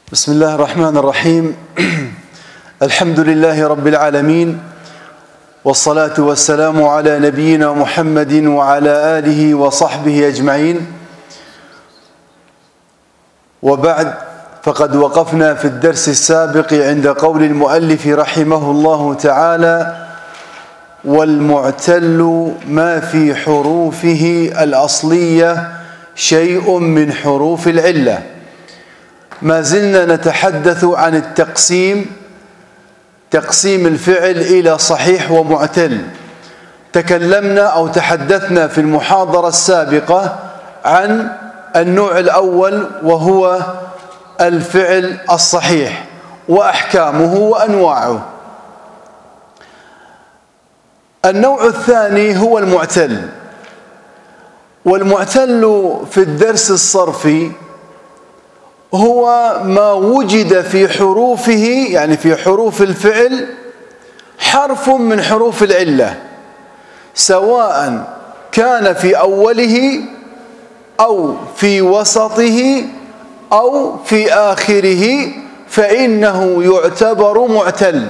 بسم الله الرحمن الرحيم. الحمد لله رب العالمين، والصلاة والسلام على نبينا محمد وعلى آله وصحبه أجمعين. وبعد، فقد وقفنا في الدرس السابق عند قول المؤلف رحمه الله تعالى: والمعتل ما في حروفه الأصلية شيء من حروف العلة. ما زلنا نتحدث عن تقسيم الفعل إلى صحيح ومعتل. تكلمنا أو تحدثنا في المحاضرة السابقة عن النوع الأول، وهو الفعل الصحيح وأحكامه وأنواعه. النوع الثاني هو المعتل. والمعتل في الدرس الصرفي هو ما وجد في حروفه، يعني في حروف الفعل، حرف من حروف العلة، سواء كان في أوله أو في وسطه أو في آخره، فإنه يعتبر معتل.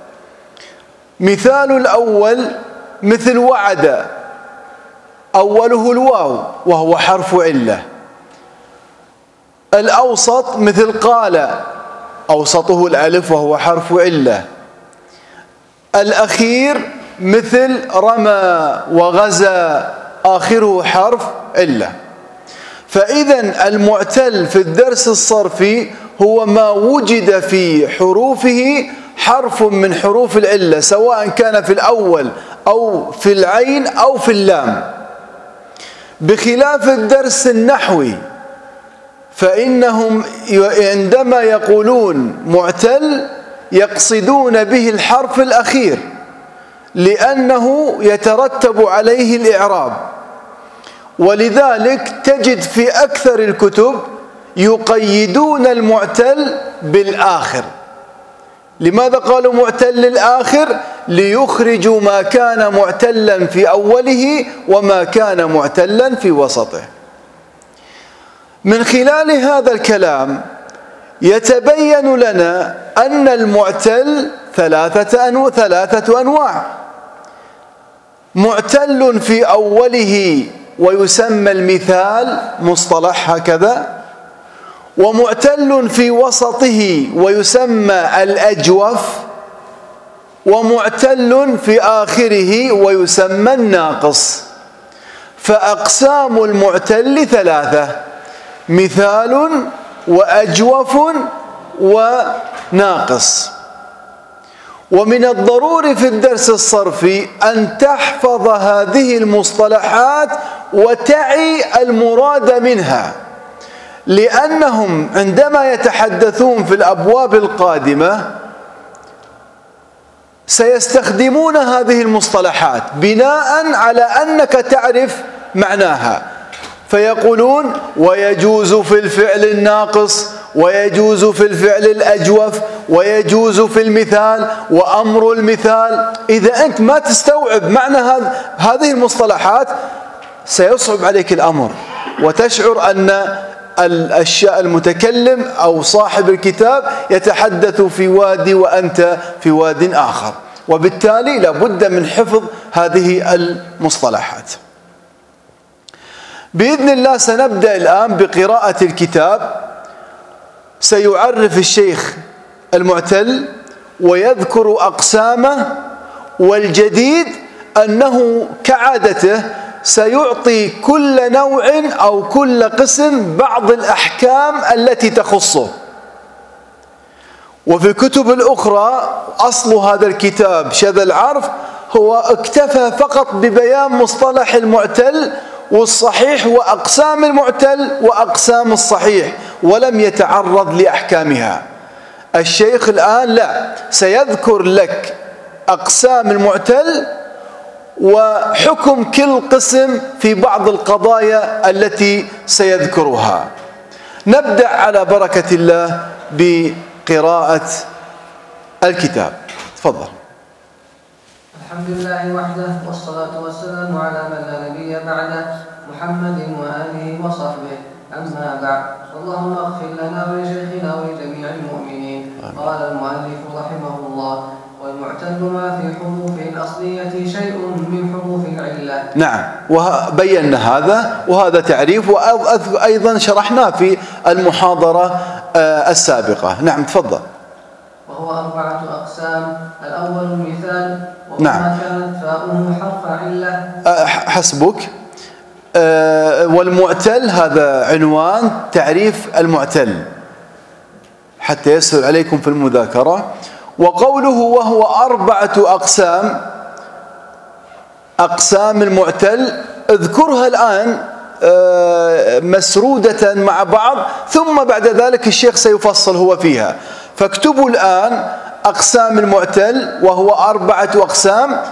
مثال الأول مثل وعد، أوله الواو وهو حرف علة. الأوسط مثل قال، أوسطه الألف وهو حرف علة. الأخير مثل رمى وغزا، آخره حرف علة. فإذا المعتل في الدرس الصرفي هو ما وجد في حروفه حرف من حروف العلة، سواء كان في الأول أو في العين أو في اللام. بخلاف الدرس النحوي، فإنهم عندما يقولون معتل يقصدون به الحرف الأخير، لأنه يترتب عليه الإعراب. ولذلك تجد في أكثر الكتب يقيدون المعتل بالآخر. لماذا قالوا معتل للآخر؟ ليخرجوا ما كان معتلا في أوله وما كان معتلا في وسطه. من خلال هذا الكلام يتبين لنا أن المعتل ثلاثة أنواع: معتل في أوله ويسمى المثال، مصطلح هكذا، ومعتل في وسطه ويسمى الأجوف، ومعتل في آخره ويسمى الناقص. فأقسام المعتل ثلاثة: مثال وأجوف وناقص. ومن الضروري في الدرس الصرفي أن تحفظ هذه المصطلحات وتعي المراد منها، لأنهم عندما يتحدثون في الأبواب القادمة سيستخدمون هذه المصطلحات بناء على أنك تعرف معناها. فيقولون: ويجوز في الفعل الناقص، ويجوز في الفعل الأجوف، ويجوز في المثال، وأمر المثال. إذا أنت ما تستوعب معنى هذه المصطلحات سيصعب عليك الأمر، وتشعر أن المتكلم أو صاحب الكتاب يتحدث في وادي وأنت في واد آخر. وبالتالي لابد من حفظ هذه المصطلحات. بإذن الله سنبدأ الآن بقراءة الكتاب. سيعرف الشيخ المعتل ويذكر أقسامه، والجديد أنه كعادته سيعطي كل نوع أو كل قسم بعض الأحكام التي تخصه. وفي الكتب الأخرى أصل هذا الكتاب شذا العرف هو اكتفى فقط ببيان مصطلح المعتل والصحيح وأقسام المعتل وأقسام الصحيح، ولم يتعرض لأحكامها. الشيخ الآن لا، سيذكر لك أقسام المعتل وحكم كل قسم في بعض القضايا التي سيذكرها. نبدأ على بركة الله بقراءة الكتاب. تفضل. الحمد لله وحده، والصلاة والسلام على من لا نبي بعده، محمد وآله وصحبه. أما بعد، اللهم اغفر لنا ولشيخنا ولجميع قال المؤلف رحمه الله: والمعتل ما في حروفه الأصلية شيء من حروف العلة. نعم، وبينا هذا، وهذا تعريف وأيضا شرحناه في المحاضرة السابقة. نعم تفضل. وهو 4 أقسام. الأول المثال، وهو نعم. ما كانت فاؤه حرف علة. حسبك. والمعتل هذا عنوان تعريف المعتل حتى يسهل عليكم في المذاكرة. وقوله وهو 4 أقسام، أقسام المعتل اذكرها الآن مسرودة مع بعض، ثم بعد ذلك الشيخ سيفصل هو فيها. فاكتبوا الآن أقسام المعتل، وهو 4 أقسام: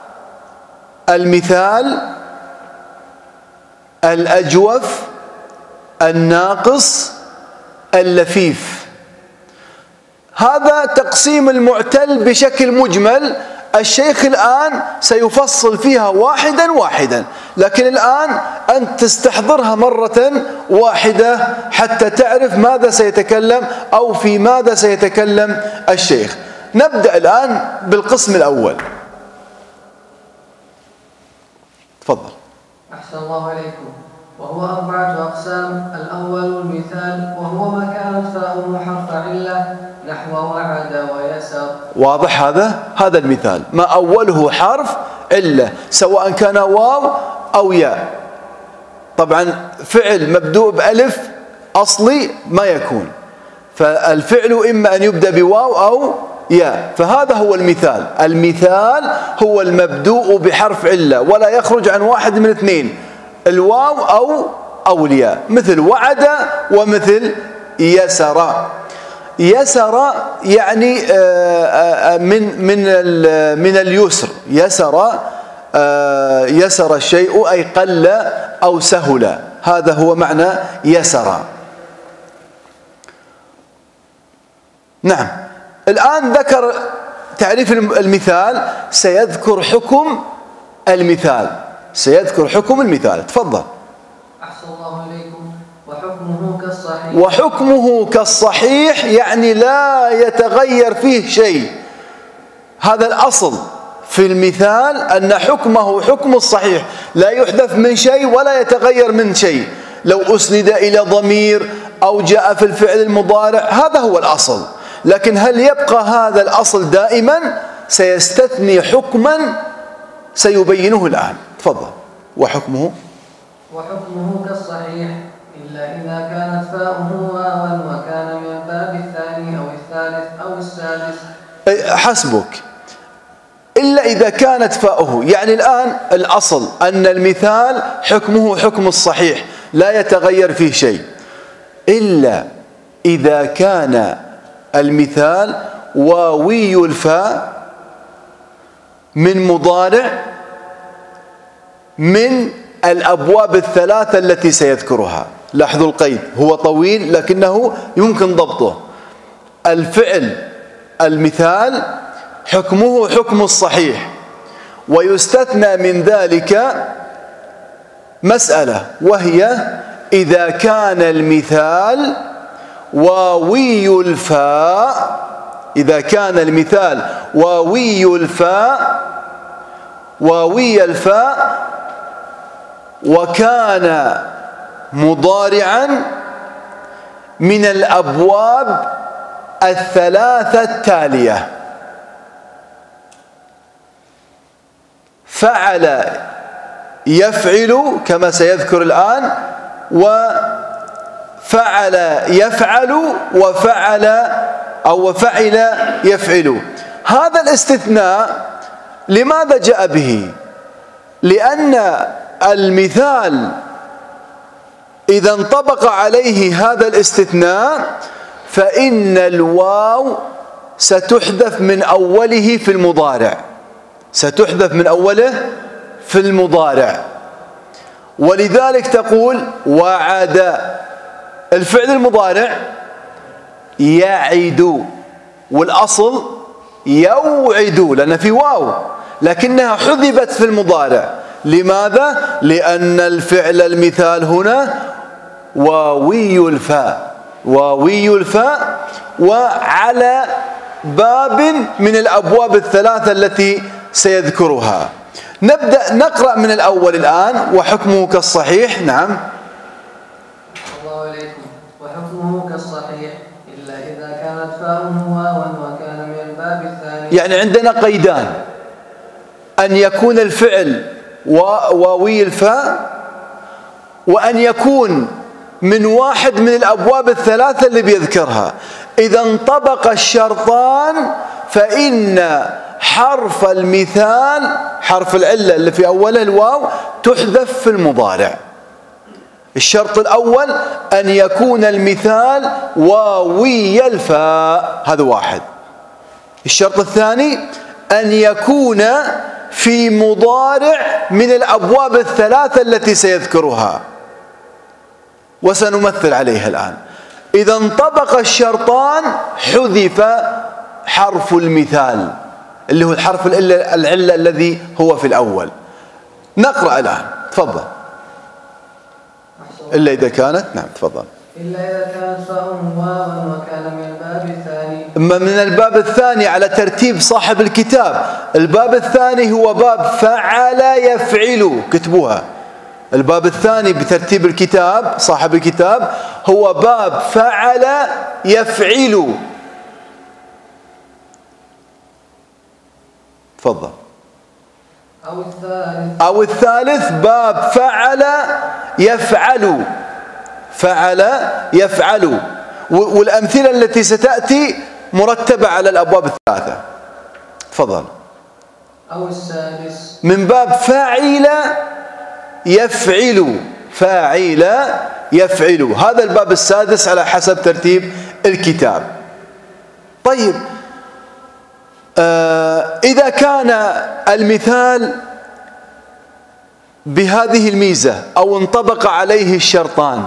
المثال، الأجوف، الناقص، اللفيف. هذا تقسيم المعتل بشكل مجمل. الشيخ الآن سيفصل فيها واحدا واحدا، لكن الآن أنت تستحضرها مرة واحدة حتى تعرف ماذا سيتكلم أو في ماذا سيتكلم الشيخ. نبدأ الآن بالقسم الأول. تفضل. أحسن الله عليكم. وهو 4 أقسام. الأول المثال، وهو ما كانت فاؤه حرف علة نحو وعد ويسر. واضح هذا المثال، ما أوله حرف علة سواء كان واو أو ياء. طبعا فعل مبدوء بألف أصلي ما يكون، فالفعل إما أن يبدأ بواو أو ياء، فهذا هو المثال. المثال هو المبدوء بحرف علة ولا يخرج عن واحد من 2، الواو أو الياء، مثل وعد ومثل يسر. يسر يعني من اليسر. يسر الشيء أي قل أو سهل، هذا هو معنى يسر. نعم. الآن ذكر تعريف المثال، سيذكر حكم المثال. تفضل. أحسن الله إليكم. وحكمه كالصحيح. وحكمه كالصحيح يعني لا يتغير فيه شيء. هذا الأصل في المثال، أن حكمه حكم الصحيح، لا يحذف من شيء ولا يتغير من شيء. لو أسند إلى ضمير أو جاء في الفعل المضارع هذا هو الأصل، لكن هل يبقى هذا الأصل دائما؟ سيستثني حكما سيبينه الآن. تفضل. وحكمه كالصحيح إلا إذا كانت فاؤه واوا وكان من باب الثاني أو الثالث أو السادس. حسبك. إلا إذا كانت فاؤه، يعني الآن الأصل أن المثال حكمه حكم الصحيح لا يتغير فيه شيء، إلا إذا كان المثال واوي الفاء من مضارع من الأبواب الثلاثة التي سيذكرها. لاحظوا القيد، هو طويل لكنه يمكن ضبطه. الفعل المثال حكمه حكم الصحيح، ويستثنى من ذلك مسألة، وهي إذا كان المثال واوي الفاء. إذا كان المثال واوي الفاء وكان مضارعا من الأبواب الثلاثة التالية: فعل يفعل كما سيذكر الآن، وفعل يفعل، وفعل يفعل. هذا الاستثناء لماذا جاء به؟ لأن المثال إذا انطبق عليه هذا الاستثناء فإن الواو ستحذف من أوله في المضارع. ولذلك تقول وعد، الفعل المضارع يعد، والأصل يوعد لأن في واو، لكنها حذفت في المضارع. لماذا؟ لأن الفعل المثال هنا واوي الفاء، وعلى باب من الأبواب الثلاثة التي سيذكرها. نبدأ نقرأ من الأول الآن. وحكمه كالصحيح. نعم. الله عليكم. وحكمه كالصحيح إلا إذا كانت فاء واوا وكان من الباب الثاني. يعني عندنا قيدان: أن يكون الفعل واوي الفاء، وأن يكون من واحد من الأبواب الثلاثة اللي بيذكرها. إذا انطبق الشرطان فإن حرف المثال، حرف العلة اللي في أوله الواو، تحذف في المضارع. الشرط الأول أن يكون المثال واوي الفاء، هذا واحد. الشرط الثاني أن يكون في مضارع من الأبواب الثلاثة التي سيذكرها، وسنمثل عليها الآن. إذا انطبق الشرطان حذف حرف المثال اللي هو الحرف العلة الذي هو في الأول. نقرأ الآن. تفضل. إلا إذا كانت. نعم تفضل. إلا إذا كانت فاء واوا وكان من الباب الثاني. من الباب الثاني على ترتيب صاحب الكتاب. الباب الثاني هو باب فعل يفعل، كتبوها. الباب الثاني بترتيب الكتاب صاحب الكتاب هو باب فعل يفعل. تفضل. أو الثالث باب فعل يفعل. فعل يفعل. والأمثلة التي ستأتي مرتبة على الأبواب الثلاثة. تفضل. أو السادس من باب فاعل يفعل. فاعل يفعل، هذا الباب السادس على حسب ترتيب الكتاب. طيب، إذا كان المثال بهذه الميزة أو انطبق عليه الشرطان،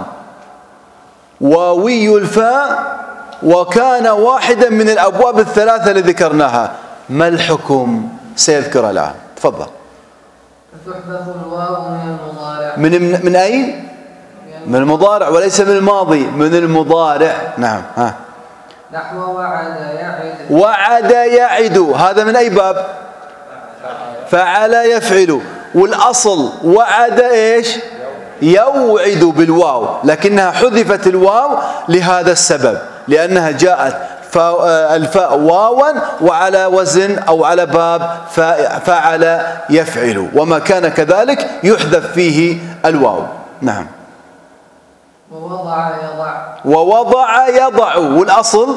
واوي الفاء وكان واحدا من الأبواب الثلاثة اللي ذكرناها، ما الحكم؟ سيذكر الآن. تفضل. تحذف الواو من المضارع. من أين؟ من المضارع، وليس من الماضي، من المضارع. نعم. ها. نحو وعد يعد. وعد يعد، هذا من أي باب؟ فعل يفعل. والأصل وعد إيش؟ يوعد بالواو، لكنها حذفت الواو لهذا السبب، لأنها جاءت الفاء واوا وعلى وزن أو على باب فعل يفعل، وما كان كذلك يحذف فيه الواو. نعم. ووضع يضع. ووضع يضع، والأصل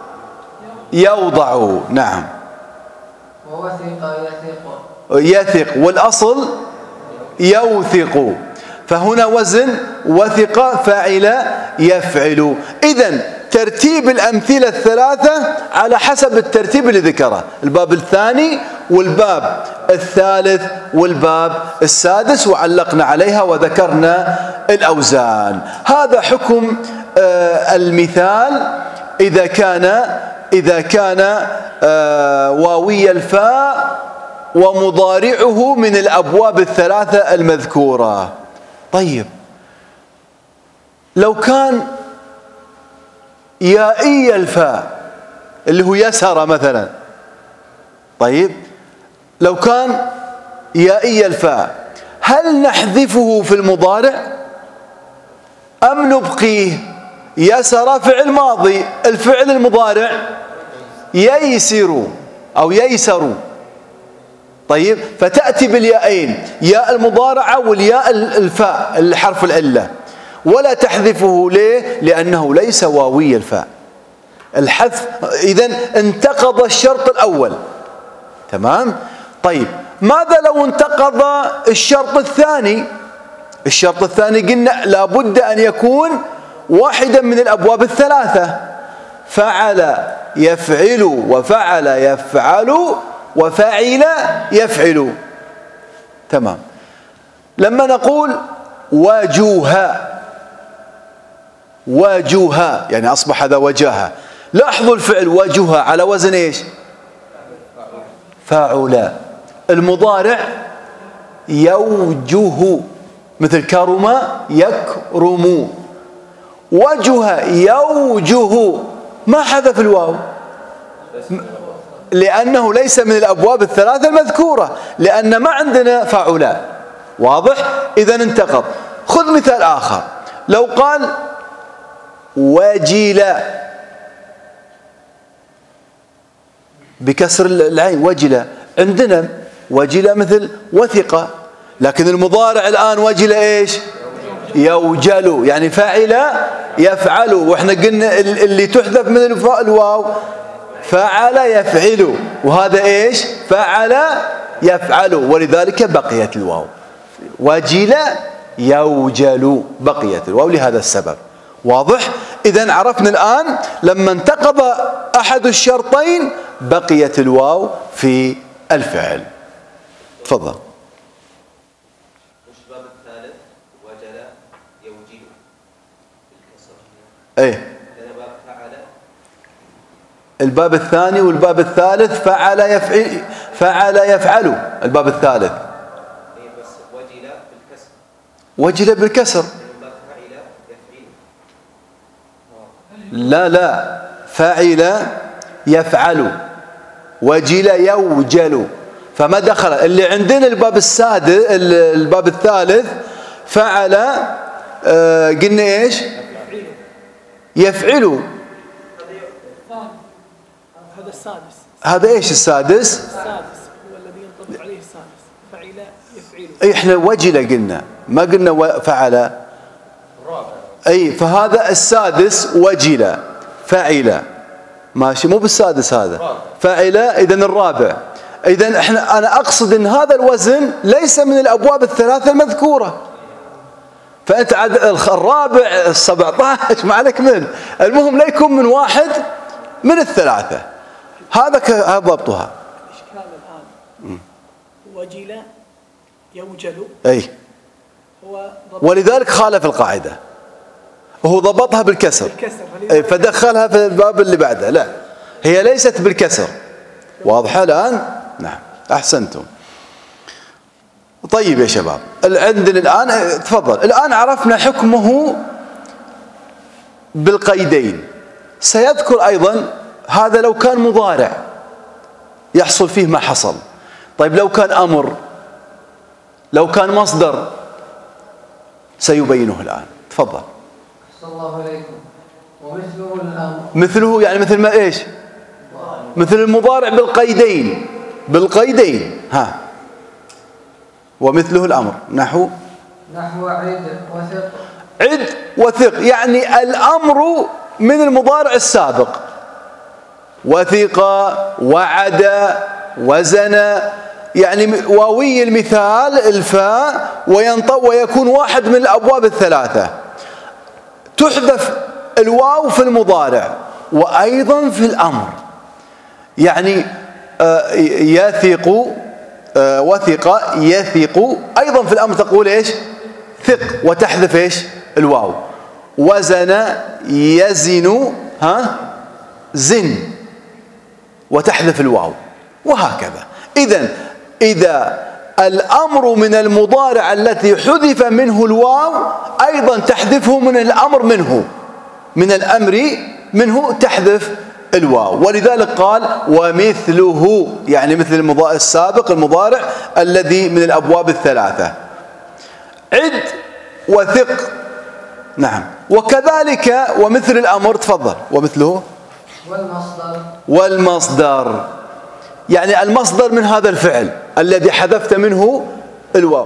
يوضع. نعم. ووثق يثق. يثق، والأصل يوثق. فهنا وزن وثق فاعل يفعل. إذن ترتيب الأمثلة الثلاثة على حسب الترتيب اللي ذكره: الباب الثاني والباب الثالث والباب السادس، وعلقنا عليها وذكرنا الأوزان. هذا حكم المثال إذا كان واوي الفاء ومضارعه من الأبواب الثلاثة المذكورة. طيب، لو كان يائي الفاء اللي هو يسر مثلا، طيب لو كان يائي الفاء، هل نحذفه في المضارع أم نبقيه؟ يسر فعل ماضي، الفعل المضارع ييسر أو ييسر. طيب، فتأتي بالياءين، ياء المضارعة والياء الفاء الحرف العلة، ولا تحذفه. ليه؟ لأنه ليس واوي الفاء. الحذف إذن انتقض الشرط الأول. تمام؟ طيب، ماذا لو انتقض الشرط الثاني؟ الشرط الثاني قلنا لابد أن يكون واحدا من الأبواب الثلاثة: فعل يفعل وفعل يفعل وفعل يفعل. تمام. لما نقول وجوها، وجوها يعني أصبح هذا وجاهة. لاحظوا الفعل وجوها على وزن إيش؟ فاعل. المضارع يوجه، مثل كرم يكرم. وجه يوجه، ما حذف الواو، لأنه ليس من الأبواب الثلاثة المذكورة، لأن ما عندنا فاعلاء. واضح؟ إذن انتقض. خذ مثال آخر، لو قال وجل بكسر العين، وجل، عندنا وجل مثل وثق، لكن المضارع الآن وجل إيش؟ يوجل، يعني فعل يفعل، وإحنا قلنا اللي تحذف من الواو فعل يفعل، وهذا إيش؟ فعل يفعل، ولذلك بقيت الواو. وجل يوجل، بقيت الواو لهذا السبب. واضح؟ إذن عرفنا الآن لما انتقض أحد الشرطين بقيت الواو في الفعل. تفضل. وش الباب الثالث؟ وجل يوجل بالكسر. ايه، باب فعل. الباب الثاني والباب الثالث فعل يفعل، فعل يفعل الباب الثالث. ايه بس وجل بالكسر. وجل بالكسر. لا فعل يفعل، وجل يوجل، فما دخل. اللي عندنا الباب السادس، الباب الثالث فعل، قلنا ايش؟ يفعل. هذا السادس. هذا ايش السادس؟ السادس هو الذي ينطبق عليه السادس. فعل يفعل. احنا وجل قلنا، ما قلنا فعل. اي، فهذا السادس وجل، فعل، ماشي، مو بالسادس هذا فعل. اذن الرابع. اذن انا اقصد ان هذا الوزن ليس من الابواب الثلاثه المذكوره، فانت عاد الرابع ال17 ما عليك منه، المهم لا يكون من واحد من الثلاثه. هذا ضبطها. الاشكال الان وجل يوجل، اي، هو ولذلك خالف القاعده، وهو ضبطها بالكسر، فدخلها في الباب اللي بعده. لا، هي ليست بالكسر. واضحة الآن؟ نعم، أحسنتم. طيب يا شباب، عندنا الآن، تفضل، الآن عرفنا حكمه بالقيدين. سيذكر أيضا هذا لو كان مضارع يحصل فيه ما حصل. طيب لو كان أمر، لو كان مصدر، سيبينه الآن. تفضل. صلى الله عليكم. ومثله الأمر. مثله يعني مثل ما إيش؟ مثل المضارع بالقيدين، بالقيدين. ها، ومثله الأمر نحو عد وثق. عد وثق، يعني الأمر من المضارع السابق. وثق، وعد، وزن، يعني واوي المثال الفاء، ويكون واحد من الأبواب الثلاثة. تحذف الواو في المضارع وأيضا في الأمر، يعني يثق، وثق يثق، أيضا في الأمر تقول إيش؟ ثق، وتحذف إيش؟ الواو. وزن يزن، زن، وتحذف الواو، وهكذا. إذا الأمر من المضارع التي حذف منه الواو أيضا تحذفه من الأمر منه، من الأمر منه تحذف الواو. ولذلك قال ومثله، يعني مثل السابق المضارع الذي من الأبواب الثلاثة. عد وثق، نعم. وكذلك ومثل الأمر، تفضل. ومثله والمصدر، يعني المصدر من هذا الفعل الذي حذفت منه الواو.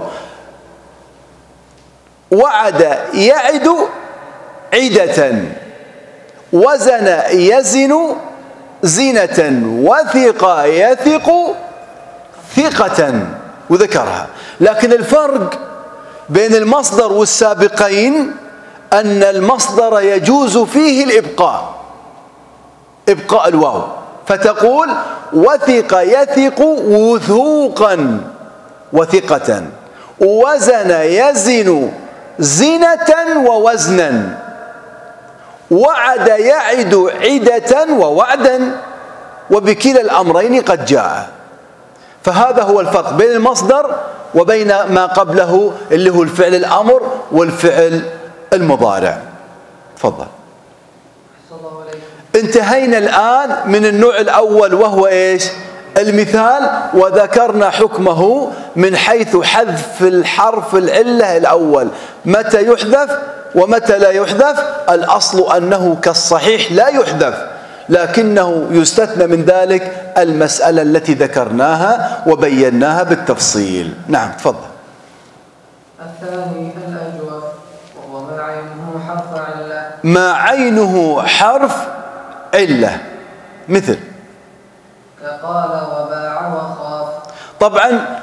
وعد يعد عدة، وزن يزن زنة، وثق يثق ثقة، وذكرها. لكن الفرق بين المصدر والسابقين أن المصدر يجوز فيه الإبقاء، إبقاء الواو، فتقول وثق يثق وثوقا وثقة، وزن يزن زنة ووزنا، وعد يعد عدة ووعدا، وبكلا الأمرين قد جاء. فهذا هو الفرق بين المصدر وبين ما قبله اللي هو الفعل الأمر والفعل المضارع. تفضل. انتهينا الآن من النوع الأول وهو إيش؟ المثال، وذكرنا حكمه من حيث حذف الحرف العلة الأول، متى يحذف ومتى لا يحذف. الأصل أنه كالصحيح لا يحذف، لكنه يستثنى من ذلك المسألة التي ذكرناها وبيناها بالتفصيل. نعم تفضل. الثاني الأجوف، وهو ما عينه حرف علة. ما عينه حرف علة، مثل كقال وباع وخاف. طبعا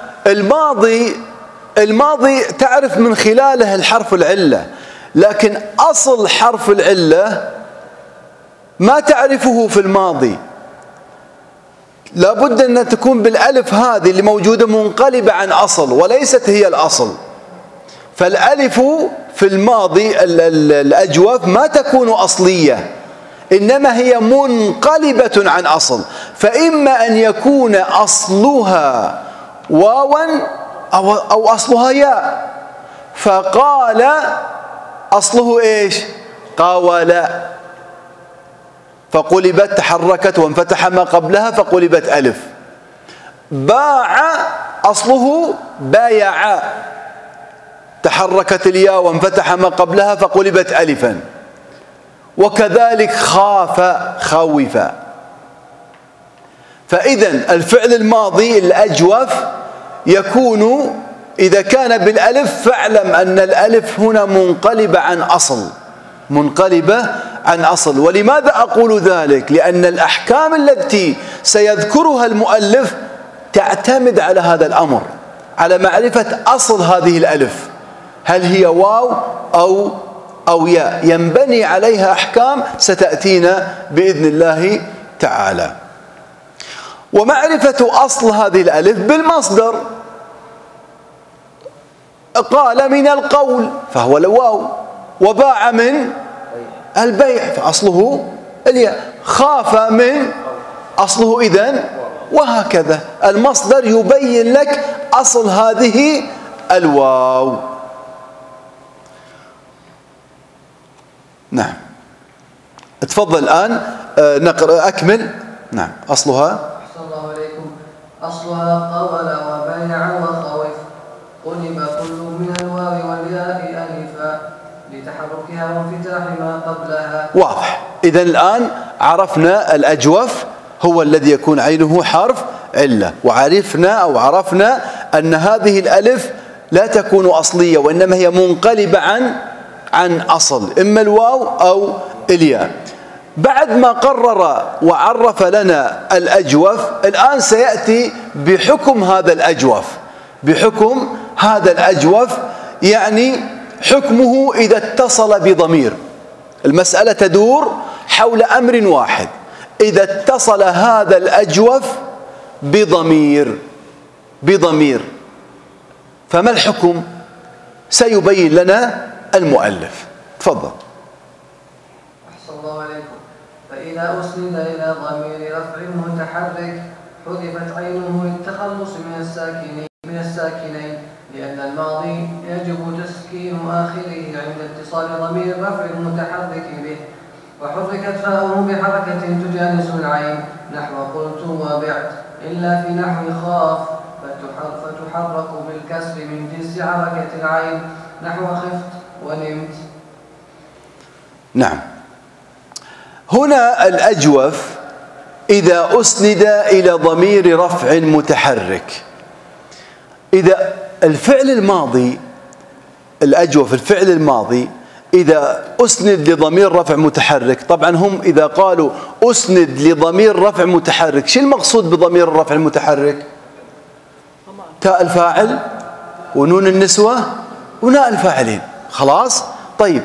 الماضي تعرف من خلاله الحرف العلة، لكن أصل حرف العلة ما تعرفه في الماضي، لابد أن تكون بالألف هذه اللي موجودة منقلبة عن أصل وليست هي الأصل. فالألف في الماضي الأجوف ما تكون أصلية، إنما هي منقلبة عن أصل، فإما أن يكون أصلها واوا أو أصلها ياء. فقال أصله إيش؟ قاول، فقلبت تحركت وانفتح ما قبلها فقلبت ألف. باع أصله بايع، تحركت الياء وانفتح ما قبلها فقلبت ألفا. وكذلك خاف خوف. فإذا الفعل الماضي الأجوف يكون إذا كان بالألف، فاعلم أن الألف هنا منقلبة عن أصل، منقلبة عن أصل. ولماذا أقول ذلك؟ لأن الأحكام التي سيذكرها المؤلف تعتمد على هذا الأمر، على معرفة أصل هذه الألف، هل هي واو أو ياء، ينبني عليها أحكام ستأتينا بإذن الله تعالى. ومعرفة أصل هذه الألف بالمصدر، قال من القول فهو الواو، وباع من البيع فأصله الياء، خاف من أصله إذن، وهكذا المصدر يبين لك أصل هذه الواو. نعم تفضل الآن نقرأ أكمل. نعم أصلها. أحسن الله عليكم. أصلها قول وبيع وخوف، قلب كل من الواو والياء ألفا لتحركها وانفتاح ما قبلها. واضح. إذن الآن عرفنا الأجوف هو الذي يكون عينه حرف علة، وعرفنا أن هذه الألف لا تكون أصلية، وإنما هي منقلبة عن أصل، إما الواو أو الياء. بعد ما قرر وعرف لنا الأجوف، الآن سيأتي بحكم هذا الأجوف، يعني حكمه إذا اتصل بضمير. المسألة تدور حول أمر واحد، إذا اتصل هذا الأجوف بضمير فما الحكم؟ سيبين لنا المؤلف. تفضل. أحسن الله عليكم. فإذا أسند إلى ضمير رفع متحرك حذفت عينه للتخلص من الساكنين، لأن الماضي يجب تسكين آخره عند اتصال ضمير رفع متحرك به، وحركت فاؤه بحركة تجانس العين، نحو قلت وبعت، إلا في نحو خاف فتحرك بالكسر من جنس حركة العين، نحو خفت ونمت. نعم. هنا الأجوف إذا أسند إلى ضمير رفع متحرك، إذا الفعل الماضي الأجوف الفعل الماضي إذا أسند لضمير رفع متحرك، طبعا هم إذا قالوا أسند لضمير رفع متحرك، شو المقصود بضمير الرفع المتحرك؟ تاء الفاعل ونون النسوة وناء الفاعلين، خلاص؟ طيب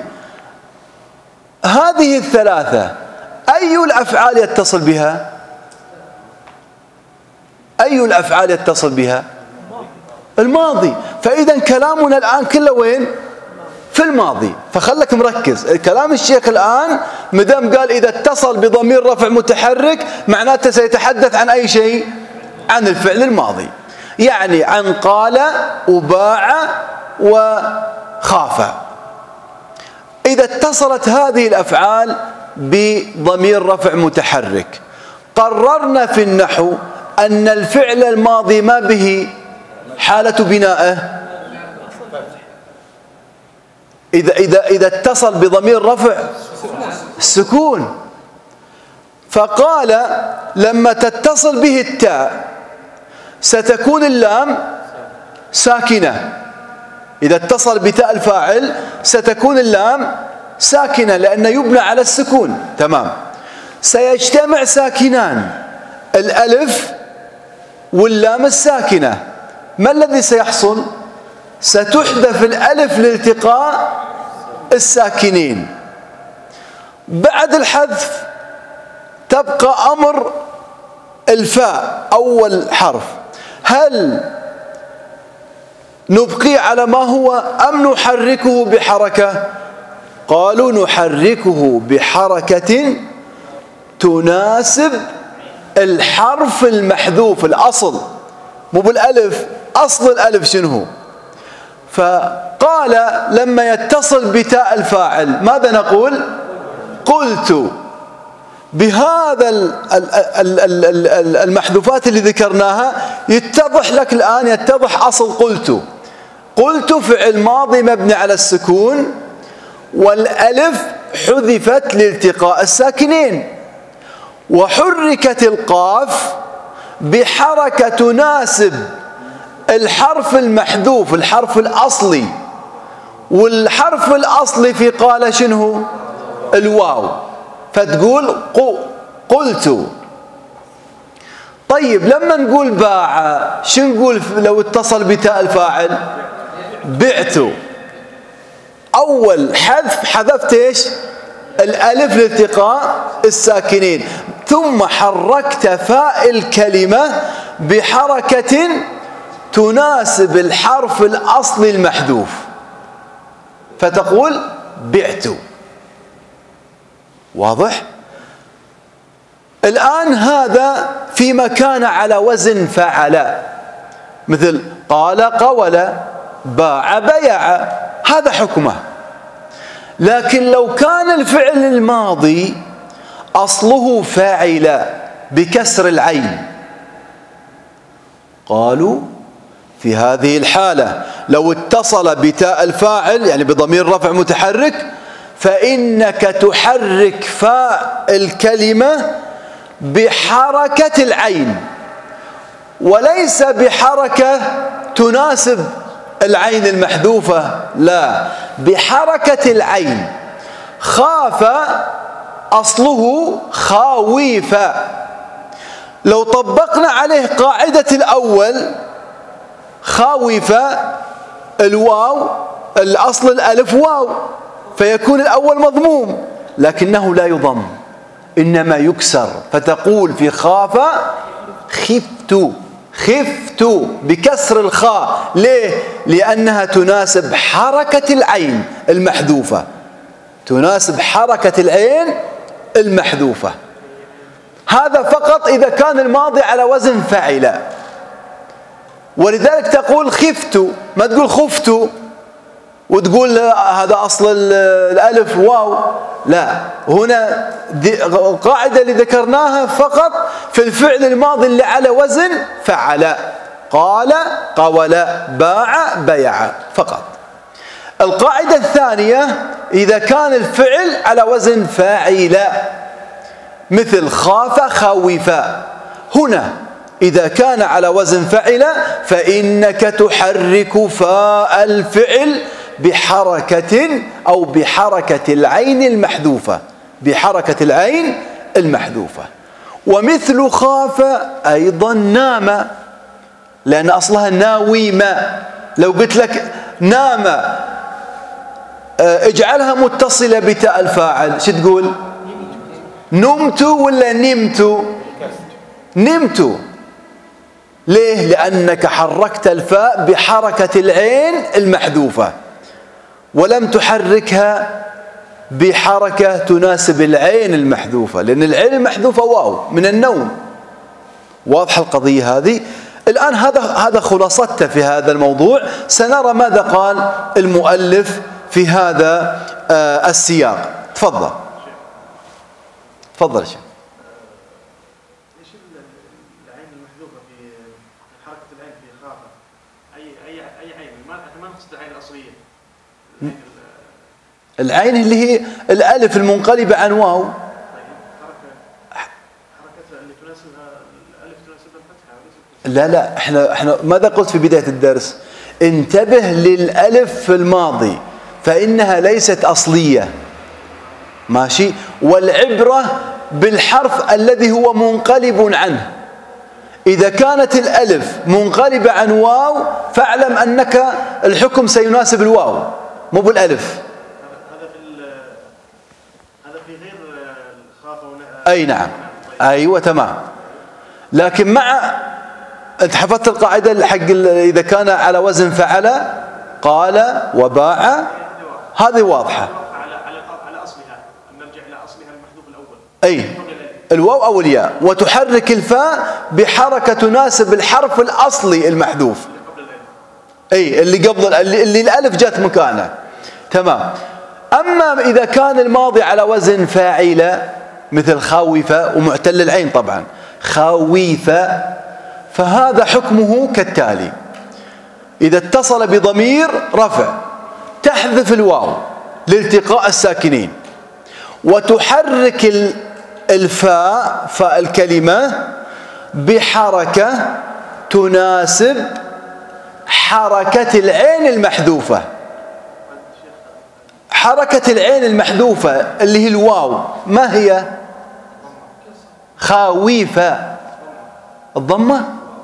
هذه الثلاثة أي الأفعال يتصل بها؟ أي الأفعال يتصل بها؟ الماضي. فإذا كلامنا الآن كله وين؟ في الماضي. فخلك مركز، كلام الشيخ الآن مدام قال إذا اتصل بضمير رفع متحرك معناته سيتحدث عن أي شيء؟ عن الفعل الماضي، يعني عن قال وباع وخاف. إذا اتصلت هذه الأفعال بضمير رفع متحرك. قررنا في النحو أن الفعل الماضي ما به حالة بنائه إذا اتصل بضمير رفع السكون. فقال لما تتصل به التاء ستكون اللام ساكنة. إذا اتصل بتاء الفاعل ستكون اللام ساكنة لأنه يبنى على السكون. تمام. سيجتمع ساكنان الألف واللام الساكنة. ما الذي سيحصل؟ ستحذف الألف لالتقاء الساكنين. بعد الحذف تبقى أمر الفاء أول حرف. هل نبقي على ما هو أم نحركه بحركة؟ قالوا نحركه بحركة تناسب الحرف المحذوف الأصل، مو بالألف. أصل الألف شنو؟ فقال لما يتصل بتاء الفاعل ماذا نقول؟ قلت. بهذا المحذوفات اللي ذكرناها يتضح لك الآن، يتضح أصل قلت. قلت فعل ماضي مبني على السكون والألف حذفت لالتقاء الساكنين، وحركت القاف بحركة تناسب الحرف المحذوف الحرف الأصلي. والحرف الأصلي في قال شنو؟ الواو. فتقول قلت. طيب لما نقول باع شو نقول لو اتصل بتاء الفاعل؟ بعت. أول حذف حذفت إيش؟ الألف لالتقاء الساكنين، ثم حركت فاء الكلمة بحركة تناسب الحرف الأصلي المحذوف، فتقول بعت. واضح؟ الآن هذا فيما كان على وزن فعل، مثل قال قول، باع بيع، هذا حكمه. لكن لو كان الفعل الماضي أصله فاعل بكسر العين، قالوا في هذه الحالة لو اتصل بتاء الفاعل يعني بضمير رفع متحرك فإنك تحرك فاء الكلمة بحركة العين، وليس بحركة تناسب العين المحذوفة، لا، بحركة العين. خاف أصله خاويف. لو طبقنا عليه قاعدة الأول خاوف الواو الأصل الألف واو، فيكون الأول مضموم، لكنه لا يضم إنما يكسر، فتقول في خاف خفت. خفت بكسر الخاء. ليه؟ لأنها تناسب حركة العين المحذوفة، تناسب حركة العين المحذوفة. هذا فقط إذا كان الماضي على وزن فعل. ولذلك تقول خفت، ما تقول خفت وتقول هذا أصل الألف واو، لا. هنا القاعدة اللي ذكرناها فقط في الفعل الماضي اللي على وزن فعل، قال قول، باع بيع، فقط. القاعدة الثانية إذا كان الفعل على وزن فاعل، مثل خاف خوف. هنا إذا كان على وزن فعل فإنك تحرك فاء الفعل بحركة أو بحركة العين المحذوفة، بحركة العين المحذوفة. ومثل خاف أيضا نام، لأن أصلها ناويم. لو قلت لك نام اجعلها متصلة بتاء الفاعل، شو تقول؟ نمت ولا نمت؟ نمت. ليه؟ لأنك حركت الفاء بحركة العين المحذوفة ولم تحركها بحركة تناسب العين المحذوفة، لأن العين المحذوفة واو من النوم. واضحة القضية هذه؟ الآن هذا خلاصته في هذا الموضوع. سنرى ماذا قال المؤلف في هذا السياق. تفضل. تفضل شيخ. ايش العين المحذوفه في حركه العين في خافه؟ اي عين؟ ما نقصد العين الاصليه. العين اللي هي الالف المنقلبه عن واو. طيب حركتها اللي تناسبها الالف تناسبها الفتحه. لا احنا ماذا قلت في بدايه الدرس؟ انتبه للالف في الماضي فانها ليست اصليه. ماشي؟ والعبره بالحرف الذي هو منقلب عنه. إذا كانت الألف منقلبة عن واو فاعلم أنك الحكم سيناسب الواو مو بالألف. هذا في غير الخافة. أي نعم. أيوة تمام. لكن مع أنت حفظت القاعدة حق إذا كان على وزن فعل قال وباع هذه واضحة. على أصلها نرجع إلى أصلها المحذوف الأول. أي الواو أو الياء وتحرك الفاء بحركة تناسب الحرف الأصلي المحذوف. أي اللي قبل اللي الألف جت مكانه. تمام. أما إذا كان الماضي على وزن فاعل مثل خاوفة ومعتل العين طبعا خاويفة فهذا حكمه كالتالي: إذا اتصل بضمير رفع تحذف الواو لالتقاء الساكنين وتحرك الفاء فاء الكلمة بحركة تناسب حركة العين المحذوفة. حركة العين المحذوفة اللي هي الواو ما هي؟ خاويفة. الضمة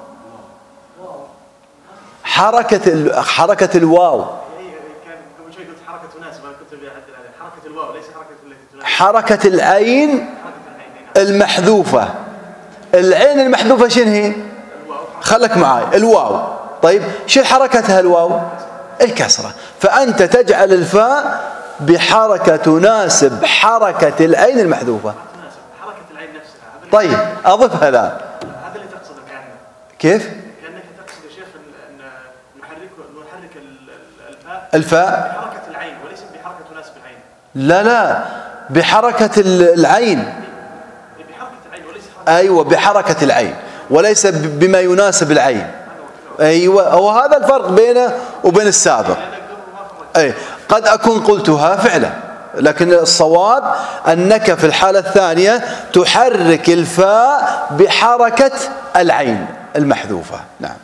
حركة الواو. كان قبل شوي قلت حركة تناسب، أنا كنت بأعدل عليها حركة الواو ليس حركة التي تناسب. حركة العين المحذوفة. العين المحذوفة شنو هي؟ خلك معاي الواو. طيب شو حركتها الواو؟ الكسرة. فأنت تجعل الفاء بحركة تناسب حركة العين المحذوفة. حركة العين نفسها. طيب أضفها الآن. هذا اللي تقصده كأنه. كيف؟ كأنك تقصد يا شيخ أن نحرك الفاء بحركة العين وليس بحركة تناسب العين. لا بحركة العين. بحركة العين وليس حركة. أيوة بحركة العين وليس بما يناسب العين. أيوة هو هذا الفرق بينه وبين السابق. أي قد أكون قلتها فعلا لكن الصواب أنك في الحالة الثانية تحرك الفاء بحركة العين المحذوفة. نعم.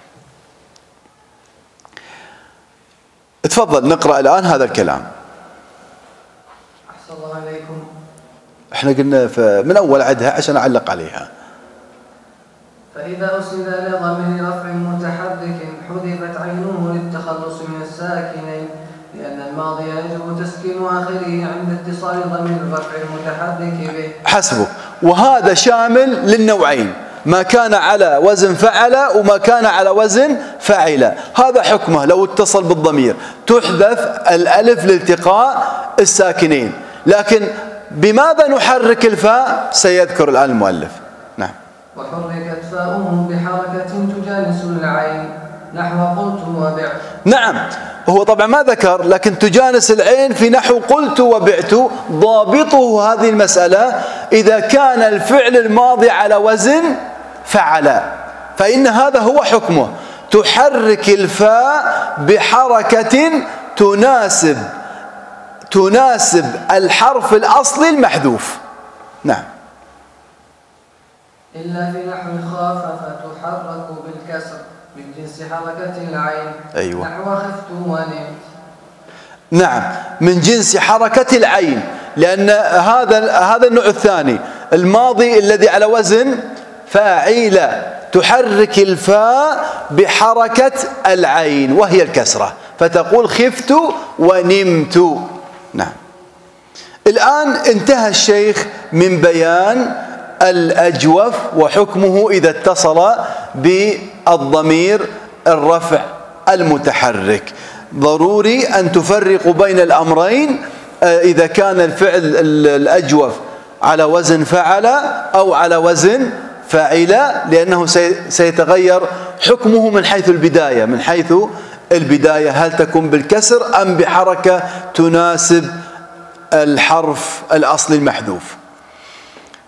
تفضل نقرأ الآن هذا الكلام. أحسن الله عليكم. احنا قلنا من أول عدها عشان أعلق عليها. فإذا أسند إلى ضمير رفع متحرك حذفت عينه للتخلص من الساكنين لأن الماضي يجب تسكين آخره عند اتصال ضمير الرفع المتحرك به. حسبك. وهذا شامل للنوعين ما كان على وزن فعل وما كان على وزن فاعل. هذا حكمه لو اتصل بالضمير تحذف الألف لالتقاء الساكنين. لكن بماذا نحرك الفاء سيذكر الآن المؤلف. نعم. وحركت فاؤه بحركة تجانس العين نحو قلت وبعت. نعم هو طبعا ما ذكر لكن تجانس العين في نحو قلت وبعت. ضابطه هذه المسألة إذا كان الفعل الماضي على وزن فعل فإن هذا هو حكمه. تحرك الفاء بحركة تناسب الحرف الأصلي المحذوف. نعم. إلا في نحو خاف فتحرك بالكسر من جنس حركة العين. أيوة. نحو خفت ونمت. نعم من جنس حركة العين لأن هذا النوع الثاني الماضي الذي على وزن فاعل تحرك الفاء بحركة العين وهي الكسرة فتقول خفت ونمت. نعم. الآن انتهى الشيخ من بيان الأجوف وحكمه إذا اتصل بالضمير الرفع المتحرك. ضروري أن تفرقوا بين الأمرين إذا كان الفعل الأجوف على وزن فعل أو على وزن فاعل لأنه سيتغير حكمه من حيث البداية هل تكون بالكسر أم بحركة تناسب الحرف الأصلي المحذوف.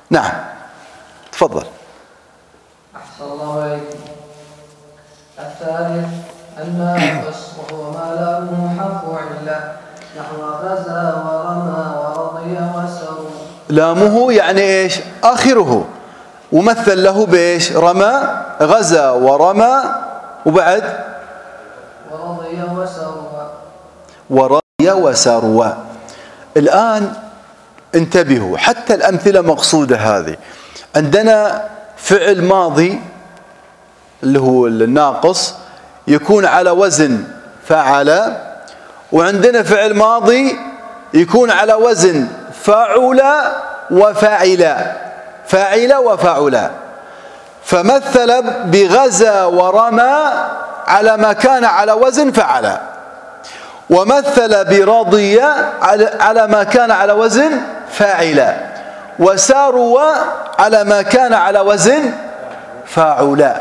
نعم تفضل. أحسن الله عليكم. الثالث الناقص وهو ما لامه حرف علة نحو غزا ورمى ورضي وسر. لامه يعني ايش؟ آخره، ومثل له بايش؟ رمى، غزا ورمى، وبعد ورضي وسر. ورضي وسر. الآن انتبهوا، حتى الأمثلة مقصودة هذه. عندنا فعل ماضي اللي هو الناقص يكون على وزن فعل، وعندنا فعل ماضي يكون على وزن فعل وفاعل، فاعل وفاعل. فمثل بغزا ورمى على ما كان على وزن فعل، ومثل برضي على ما كان على وزن فاعل، وساروا على ما كان على وزن فاعل.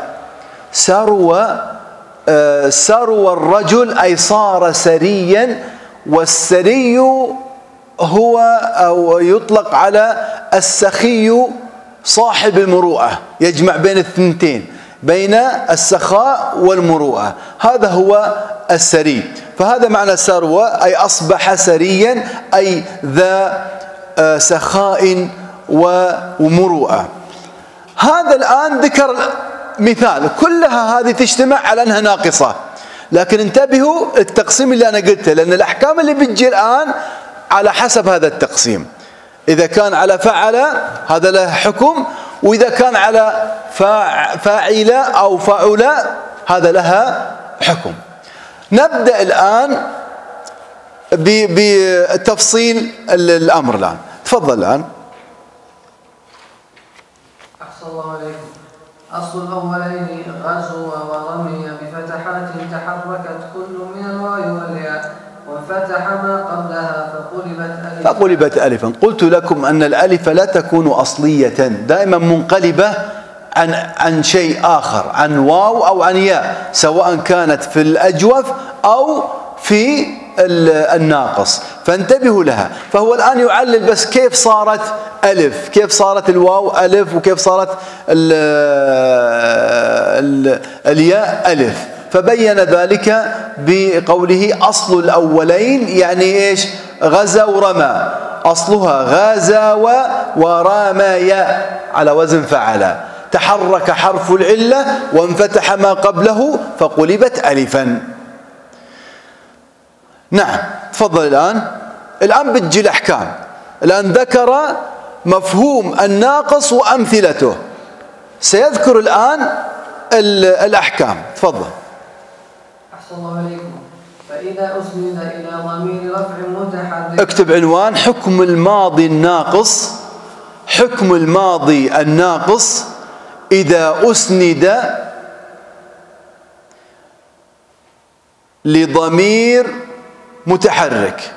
سروا الرجل أي صار سريا، والسري هو أو يطلق على السخي صاحب المروءة، يجمع بين الثنتين، بين السخاء والمروءة، هذا هو السري. فهذا معنى سروة، أي أصبح سريا، أي ذا سخاء ومروءة. هذا الآن ذكر مثال، كلها هذه تجتمع على أنها ناقصة، لكن انتبهوا التقسيم اللي أنا قلته، لأن الأحكام اللي بتجي الآن على حسب هذا التقسيم. إذا كان على فعل هذا له حكم، وإذا كان على فاعل أو فاعل هذا لها حكم. نبدأ الآن بتفصيل الأمر الآن. تفضل الآن. أحسن الله عليكم. أصل الأولين غزو ورمي بفتحات تحركت كل من الواو والياء، وانفتح ما قبلها فقلبت ألفا. قلت لكم أن الألف لا تكون أصلية، دائما منقلبة عن شيء آخر، عن واو أو عن ياء، سواء كانت في الأجوف أو في الناقص، فانتبهوا لها. فهو الآن يعلل بس كيف صارت ألف، كيف صارت الواو ألف، وكيف صارت الياء ألف، فبين ذلك بقوله أصل الأولين، يعني إيش؟ غزا ورمى، أصلها غازا ورمايا على وزن فعل، تحرك حرف العلة وانفتح ما قبله فقلبت ألفا. نعم تفضل. الآن بتجي الأحكام. الآن ذكر مفهوم الناقص وأمثلته، سيذكر الآن الأحكام. تفضل. أحسن الله عليكم. فإذا أسند إلى ضمير رفع متحرك، اكتب عنوان: حكم الماضي الناقص. حكم الماضي الناقص إذا أسند لضمير متحرك.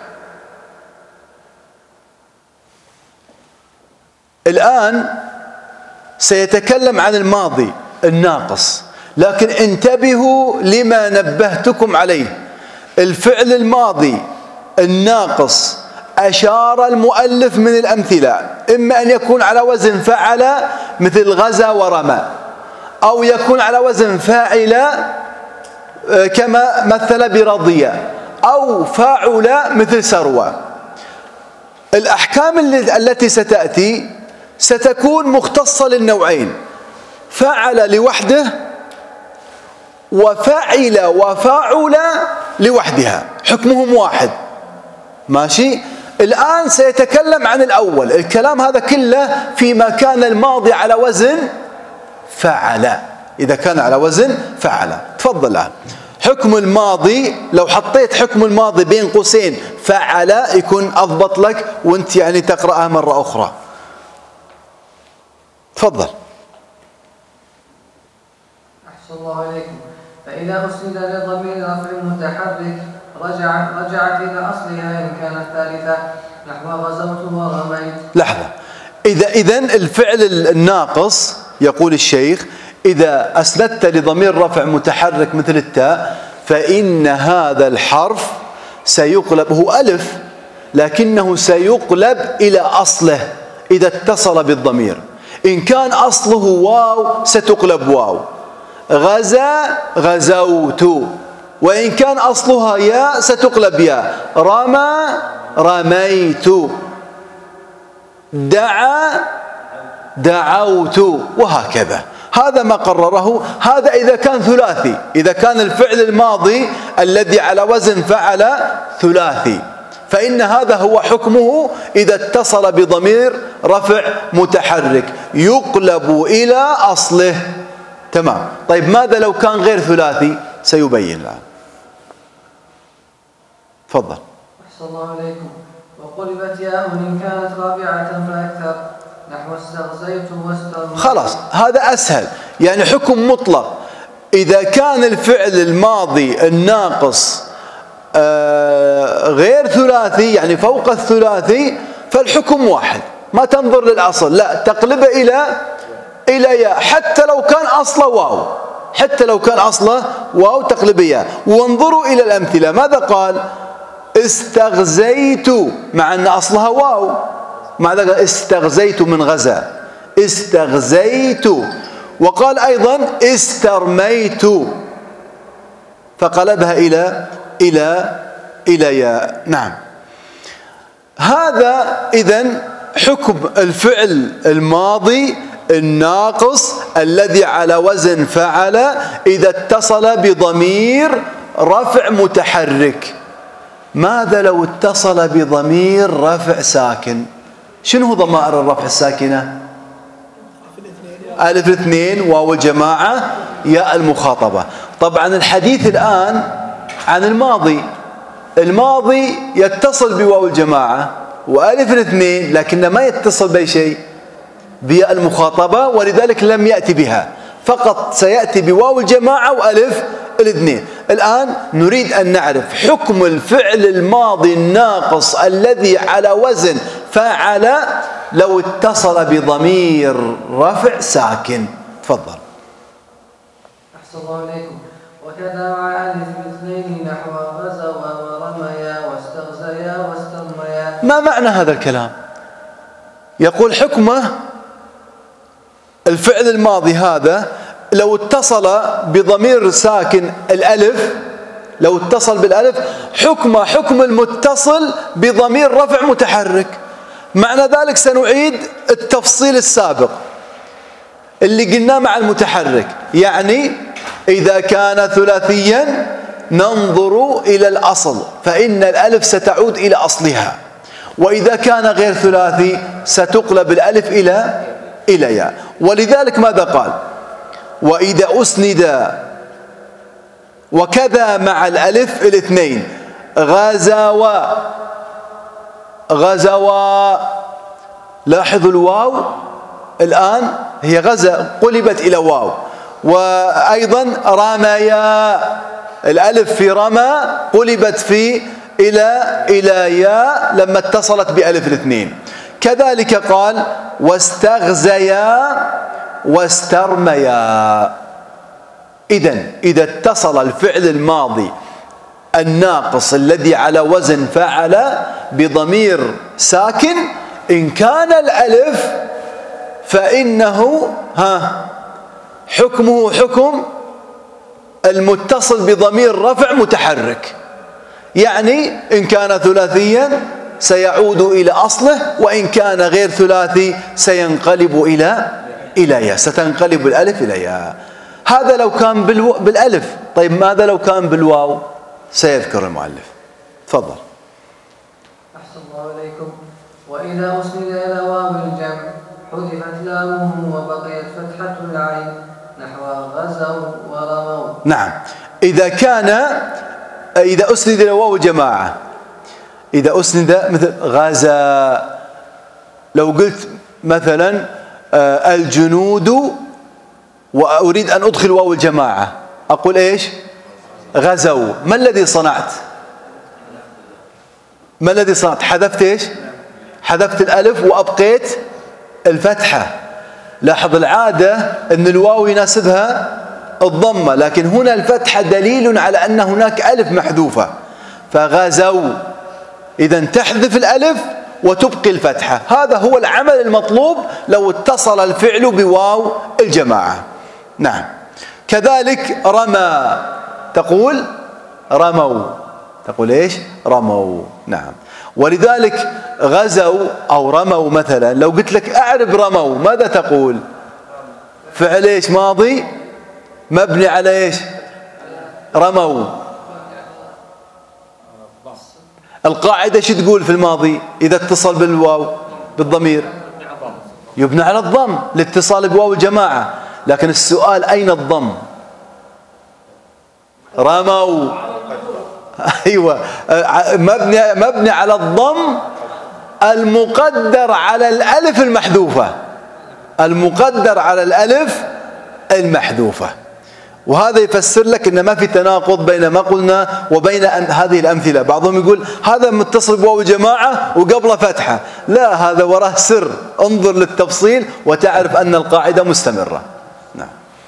الآن سيتكلم عن الماضي الناقص، لكن انتبهوا لما نبهتكم عليه. الفعل الماضي الناقص أشار المؤلف من الأمثلة، إما أن يكون على وزن فعل مثل غزا ورمى، أو يكون على وزن فاعل كما مثل برضية، أو فاعل مثل سروى. الأحكام التي ستأتي ستكون مختصة للنوعين: فعل لوحده، وفعل وفاعل لوحدها، حكمهم واحد. ماشي؟ الآن سيتكلم عن الأول. الكلام هذا كله فيما كان الماضي على وزن فعل، إذا كان على وزن فعل. تفضل الآن. حكم الماضي، لو حطيت حكم الماضي بين قوسين فعل يكون أضبط لك، وانت يعني تقرأها مرة أخرى. تفضل. أحسن الله عليكم. فإذا أسند لضمير رفع متحرك رجعت إلى أصلها إن كانت ثالثة، نحو غزوت ورميت. لحظة. إذن الفعل الناقص يقول الشيخ: إذا أسندت لضمير رفع متحرك مثل التاء، فإن هذا الحرف سيقلب، هو ألف لكنه سيقلب إلى أصله، إذا اتصل بالضمير. إن كان أصله واو ستقلب واو. غزا غزوت. وإن كان أصلها ياء ستقلب ياء. رمى رميت. دعا دعوت، وهكذا. هذا ما قرره. هذا إذا كان ثلاثي، إذا كان الفعل الماضي الذي على وزن فعل ثلاثي، فإن هذا هو حكمه إذا اتصل بضمير رفع متحرك يقلب إلى أصله. تمام. طيب ماذا لو كان غير ثلاثي؟ سيبين الآن. تفضل. أحسن الله عليكم. وقلبت ياء إن كانت رابعة فأكثر، نحو استغزيت واستغنيت. خلاص هذا أسهل، يعني حكم مطلق. إذا كان الفعل الماضي الناقص غير ثلاثي، يعني فوق الثلاثي، فالحكم واحد، ما تنظر للأصل، لا تقلبه إلى ياء، حتى لو كان أصله واو، حتى لو كان أصله واو تقلبه ياء. وانظروا إلى الأمثلة. ماذا قال؟ استغزيت، مع أن أصلها واو. ماذا قال؟ استغزيت من غزا، استغزيت. وقال أيضا استرميت، فقلبها إلى ياء. نعم. هذا إذن حكم الفعل الماضي الناقص الذي على وزن فعل إذا اتصل بضمير رفع متحرك. ماذا لو اتصل بضمير رفع ساكن؟ شنو ضمائر الرفع الساكنة؟ ألف الاثنين، واو الجماعة، ياء المخاطبة. طبعا الحديث الآن عن الماضي. الماضي يتصل بواو الجماعة وألف الاثنين، لكن ما يتصل بأي شيء بياء المخاطبة، ولذلك لم يأتي بها، فقط سيأتي بواو الجماعة وألف الاثنين. الآن نريد أن نعرف حكم الفعل الماضي الناقص الذي على وزن فعل لو اتصل بضمير رفع ساكن. تفضل. أحسن الله عليكم. وكذا مع ألف الاثنين نحو غزوا ورميا واستغزيا واسترميا. ما معنى هذا الكلام؟ يقول حكمه الفعل الماضي هذا لو اتصل بضمير ساكن الألف، لو اتصل بالألف حكمه حكم المتصل بضمير رفع متحرك. معنى ذلك سنعيد التفصيل السابق اللي قلناه مع المتحرك. يعني إذا كان ثلاثيا ننظر إلى الأصل، فإن الألف ستعود إلى أصلها. وإذا كان غير ثلاثي ستقلب الألف إلى ياء. ولذلك ماذا قال؟ وإذا أسند وكذا مع الألف الاثنين غزوا غزوا. لاحظوا الواو الآن هي غزا قلبت إلى واو. وأيضا رميا، الألف في رمى قلبت إلى ياء لما اتصلت بألف الاثنين. كذلك قال واستغزيا واسترميا. إذا اتصل الفعل الماضي الناقص الذي على وزن فعل بضمير ساكن، إن كان الألف فإنه حكمه حكم المتصل بضمير رفع متحرك. يعني إن كان ثلاثيا سيعود إلى أصله، وإن كان غير ثلاثي سينقلب إلى ياء، ستنقلب الألف إلى ياء. هذا لو كان بالألف. طيب ماذا لو كان بالواو؟ سيذكر المؤلف. تفضل. أحسن الله عليكم. وإذا أسند إلى واو الجمع حذفت لامه وبقيت فتحة العين نحو غزوا ورموا. نعم. إذا أسند إلى واو الجماعة، إذا أسند مثل غزا، لو قلت مثلا الجنود وأريد أن أدخل واو الجماعة أقول إيش؟ غزوا. ما الذي صنعت؟ حذفت إيش؟ حذفت الألف وأبقيت الفتحة. لاحظ العادة أن الواو يناسبها الضمة، لكن هنا الفتحة دليل على أن هناك ألف محذوفة. فغزوا إذن تحذف الألف وتبقي الفتحة. هذا هو العمل المطلوب لو اتصل الفعل بواو الجماعة. نعم. كذلك رمى، تقول رموا، تقول إيش؟ رموا. نعم. ولذلك غزوا أو رموا مثلا، لو قلت لك أعرب رموا ماذا تقول؟ فعل إيش؟ ماضي مبني على إيش؟ رموا. القاعدة شو تقول في الماضي إذا اتصل بالواو بالضمير؟ يبنى على الضم لاتصال بواو الجماعة. لكن السؤال أين الضم؟ رموا. أيوة، مبني على الضم المقدر على الألف المحذوفة، المقدر على الألف المحذوفة. وهذا يفسر لك أن ما في تناقض بين ما قلنا وبين هذه الأمثلة. بعضهم يقول هذا متصل بواو الجماعة وقبله فتحة، لا، هذا وراه سر، انظر للتفصيل وتعرف أن القاعدة مستمرة. نعم.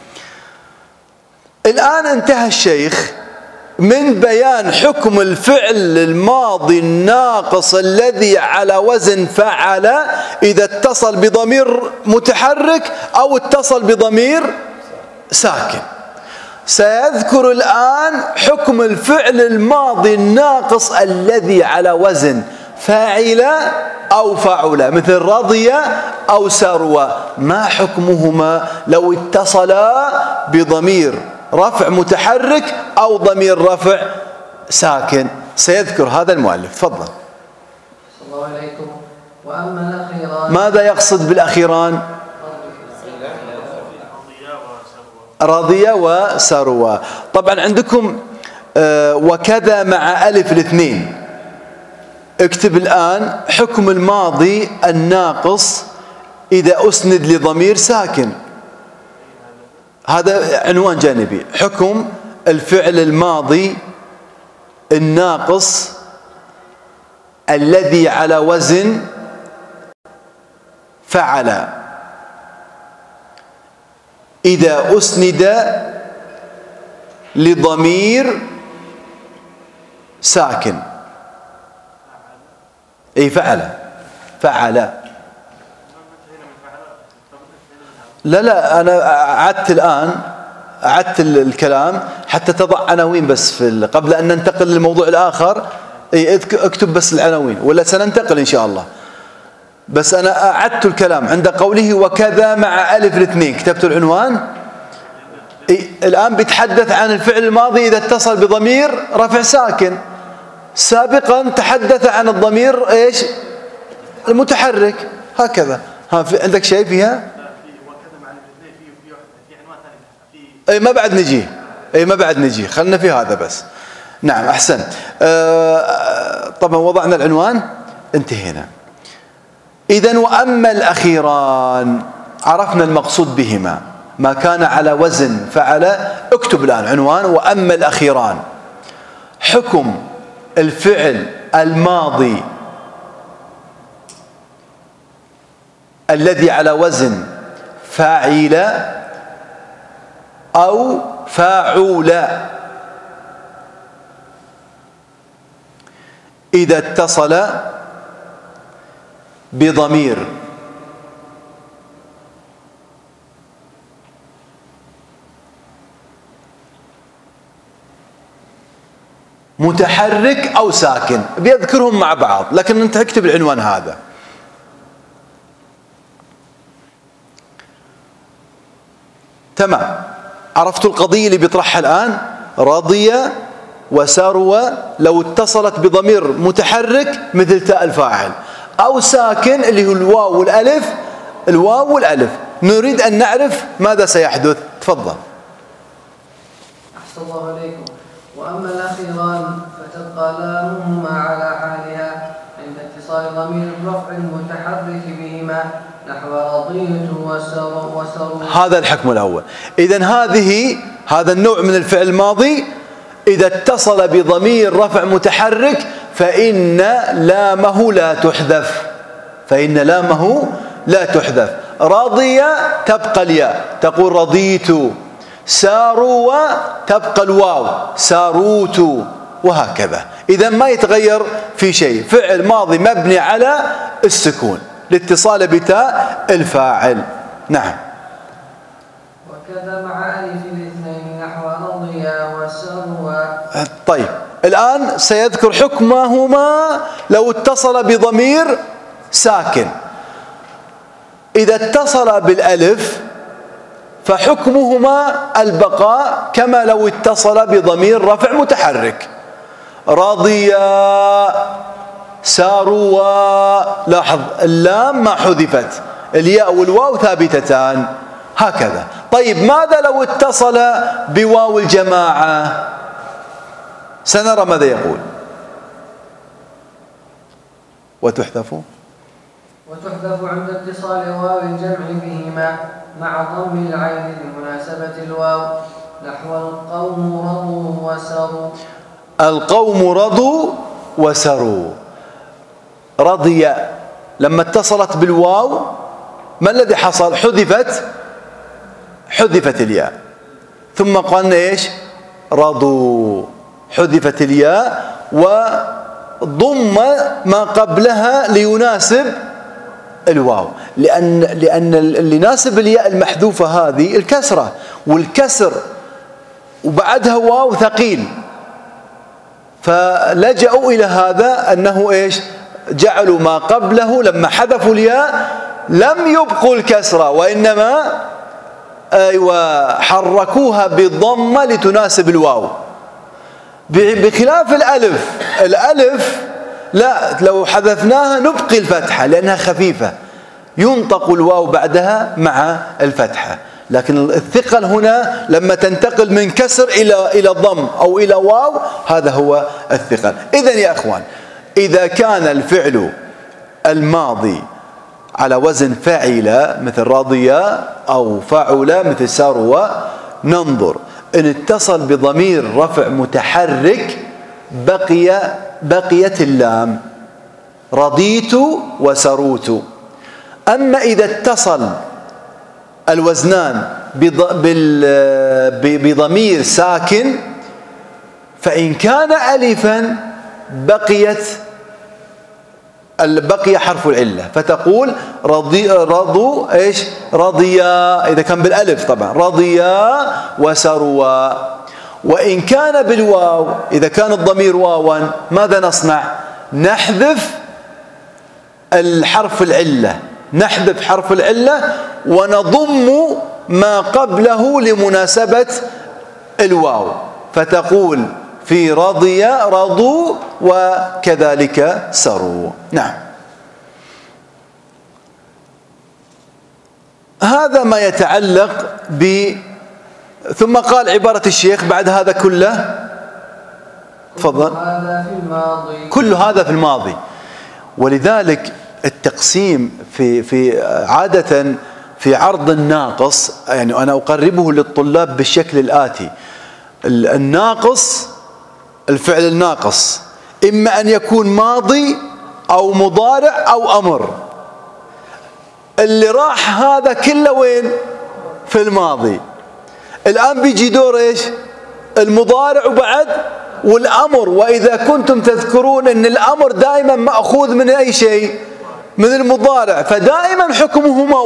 الآن انتهى الشيخ من بيان حكم الفعل الماضي الناقص الذي على وزن فعل إذا اتصل بضمير متحرك أو اتصل بضمير ساكن. سيذكر الآن حكم الفعل الماضي الناقص الذي على وزن فاعل أو فعل، مثل رضي أو سروى. ما حكمهما لو اتصلا بضمير رفع متحرك أو ضمير رفع ساكن؟ سيذكر هذا المؤلف. تفضل. الله عليكم. وأما الأخيران، ماذا يقصد بالأخيران؟ رضي وسروى. طبعا عندكم وكذا مع ألف الاثنين. اكتب الآن حكم الماضي الناقص إذا أسند لضمير ساكن. هذا عنوان جانبي، حكم الفعل الماضي الناقص الذي على وزن فعل إذا أسند لضمير ساكن. أي فعل. لا أنا أعدت الكلام حتى تضع عناوين بس قبل أن ننتقل للموضوع الآخر. اكتب بس العناوين ولا سننتقل إن شاء الله. بس أنا أعدت الكلام عند قوله وكذا مع ألف الاثنين، كتبت العنوان. الآن بيتحدث عن الفعل الماضي إذا اتصل بضمير رفع ساكن. سابقا تحدث عن الضمير إيش؟ المتحرك. هكذا. عندك شيء فيها؟ أي ما بعد نجي خلنا في هذا بس. نعم أحسنت. طبعا وضعنا العنوان انتهينا. إذن وأما الأخيران عرفنا المقصود بهما ما كان على وزن فعل. اكتب الآن عنوان وأما الأخيران، حكم الفعل الماضي الذي على وزن فاعل أو فاعول إذا اتصل بضمير متحرك أو ساكن. بيذكرهم مع بعض لكن أنت اكتب العنوان هذا. تمام. عرفتوا القضية اللي بيطرحها الآن؟ رضي وسروى لو اتصلت بضمير متحرك مثل تاء الفاعل أو ساكن اللي هو الواو والألف، الواو والألف. نريد أن نعرف ماذا سيحدث. تفضل. أحسن الله عليكم. وأما الأخيران فتبقى لامهما على حالها عند اتصال ضمير الرفع المتحرك بهما نحو رضيت وسروا. هذا الحكم الأول. إذن هذا النوع من الفعل الماضي إذا اتصل بضمير رفع متحرك فإن لامه لا تحذف. رضي تبقى الياء تقول رضيت. ساروا تبقى الواو ساروت. وهكذا. إذا ما يتغير في شيء، فعل ماضي مبني على السكون لاتصال بتاء الفاعل. نعم. وكذا مع ألف الاثنين نحو رضيا وسروا. طيب الآن سيذكر حكمهما لو اتصل بضمير ساكن. إذا اتصل بالألف فحكمهما البقاء كما لو اتصل بضمير رفع متحرك. رضيا ساروا، لاحظ اللام ما حذفت، الياء والواو ثابتتان هكذا. طيب ماذا لو اتصل بواو الجماعة؟ سنرى ماذا يقول. وتحذف عند اتصال واو الجمع بهما مع ضم العين لمناسبة الواو نحو القوم رضوا وسروا. القوم رضوا وسروا. رضي لما اتصلت بالواو ما الذي حصل؟ حذفت الياء، ثم قلنا ايش؟ رضوا، حذفت الياء وضم ما قبلها ليناسب الواو، لأن اللي يناسب الياء المحذوفة هذه الكسرة، والكسر وبعدها واو ثقيل، فلجأوا إلى هذا أنه إيش؟ جعلوا ما قبله لما حذفوا الياء لم يبقوا الكسرة، وإنما حركوها بالضمة لتناسب الواو، بخلاف الألف لا، لو حذفناها نبقي الفتحة لأنها خفيفة، ينطق الواو بعدها مع الفتحة. لكن الثقل هنا لما تنتقل من كسر إلى ضم أو إلى واو، هذا هو الثقل. إذن يا أخوان، إذا كان الفعل الماضي على وزن فعل مثل رضي أو فعل مثل سروا، ننظر إن اتصل بضمير رفع متحرك بقيت اللام، رضيت وسروت. أما إذا اتصل الوزنان بضمير ساكن فإن كان ألفا بقي حرف العلة، فتقول رضوا ايش؟ رضيا، إذا كان بالألف طبعا رضيا وسروا. وإن كان بالواو، إذا كان الضمير واوا، ماذا نصنع؟ نحذف حرف العلة ونضم ما قبله لمناسبة الواو، فتقول في رضي رضوا وكذلك سروا. نعم. هذا ما يتعلق ثم قال عبارة الشيخ بعد هذا كله، تفضل. كل هذا في الماضي. ولذلك التقسيم في عادة في عرض الناقص، يعني أنا أقربه للطلاب بالشكل الآتي: الناقص، الفعل الناقص إما أن يكون ماضي أو مضارع أو أمر. اللي راح هذا كله وين؟ في الماضي. الآن بيجي دور إيش؟ المضارع وبعد والأمر. وإذا كنتم تذكرون أن الأمر دائما مأخوذ من أي شيء؟ من المضارع، فدائما حكمهما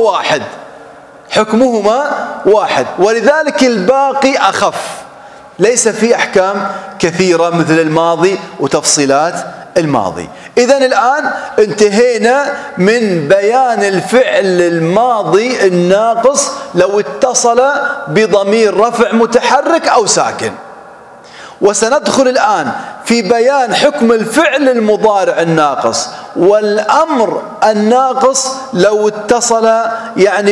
واحد، ولذلك الباقي أخف، ليس في أحكام كثيرة مثل الماضي وتفصيلات الماضي. إذن الآن انتهينا من بيان الفعل الماضي الناقص لو اتصل بضمير رفع متحرك أو ساكن، وسندخل الآن في بيان حكم الفعل المضارع الناقص والأمر الناقص لو اتصل يعني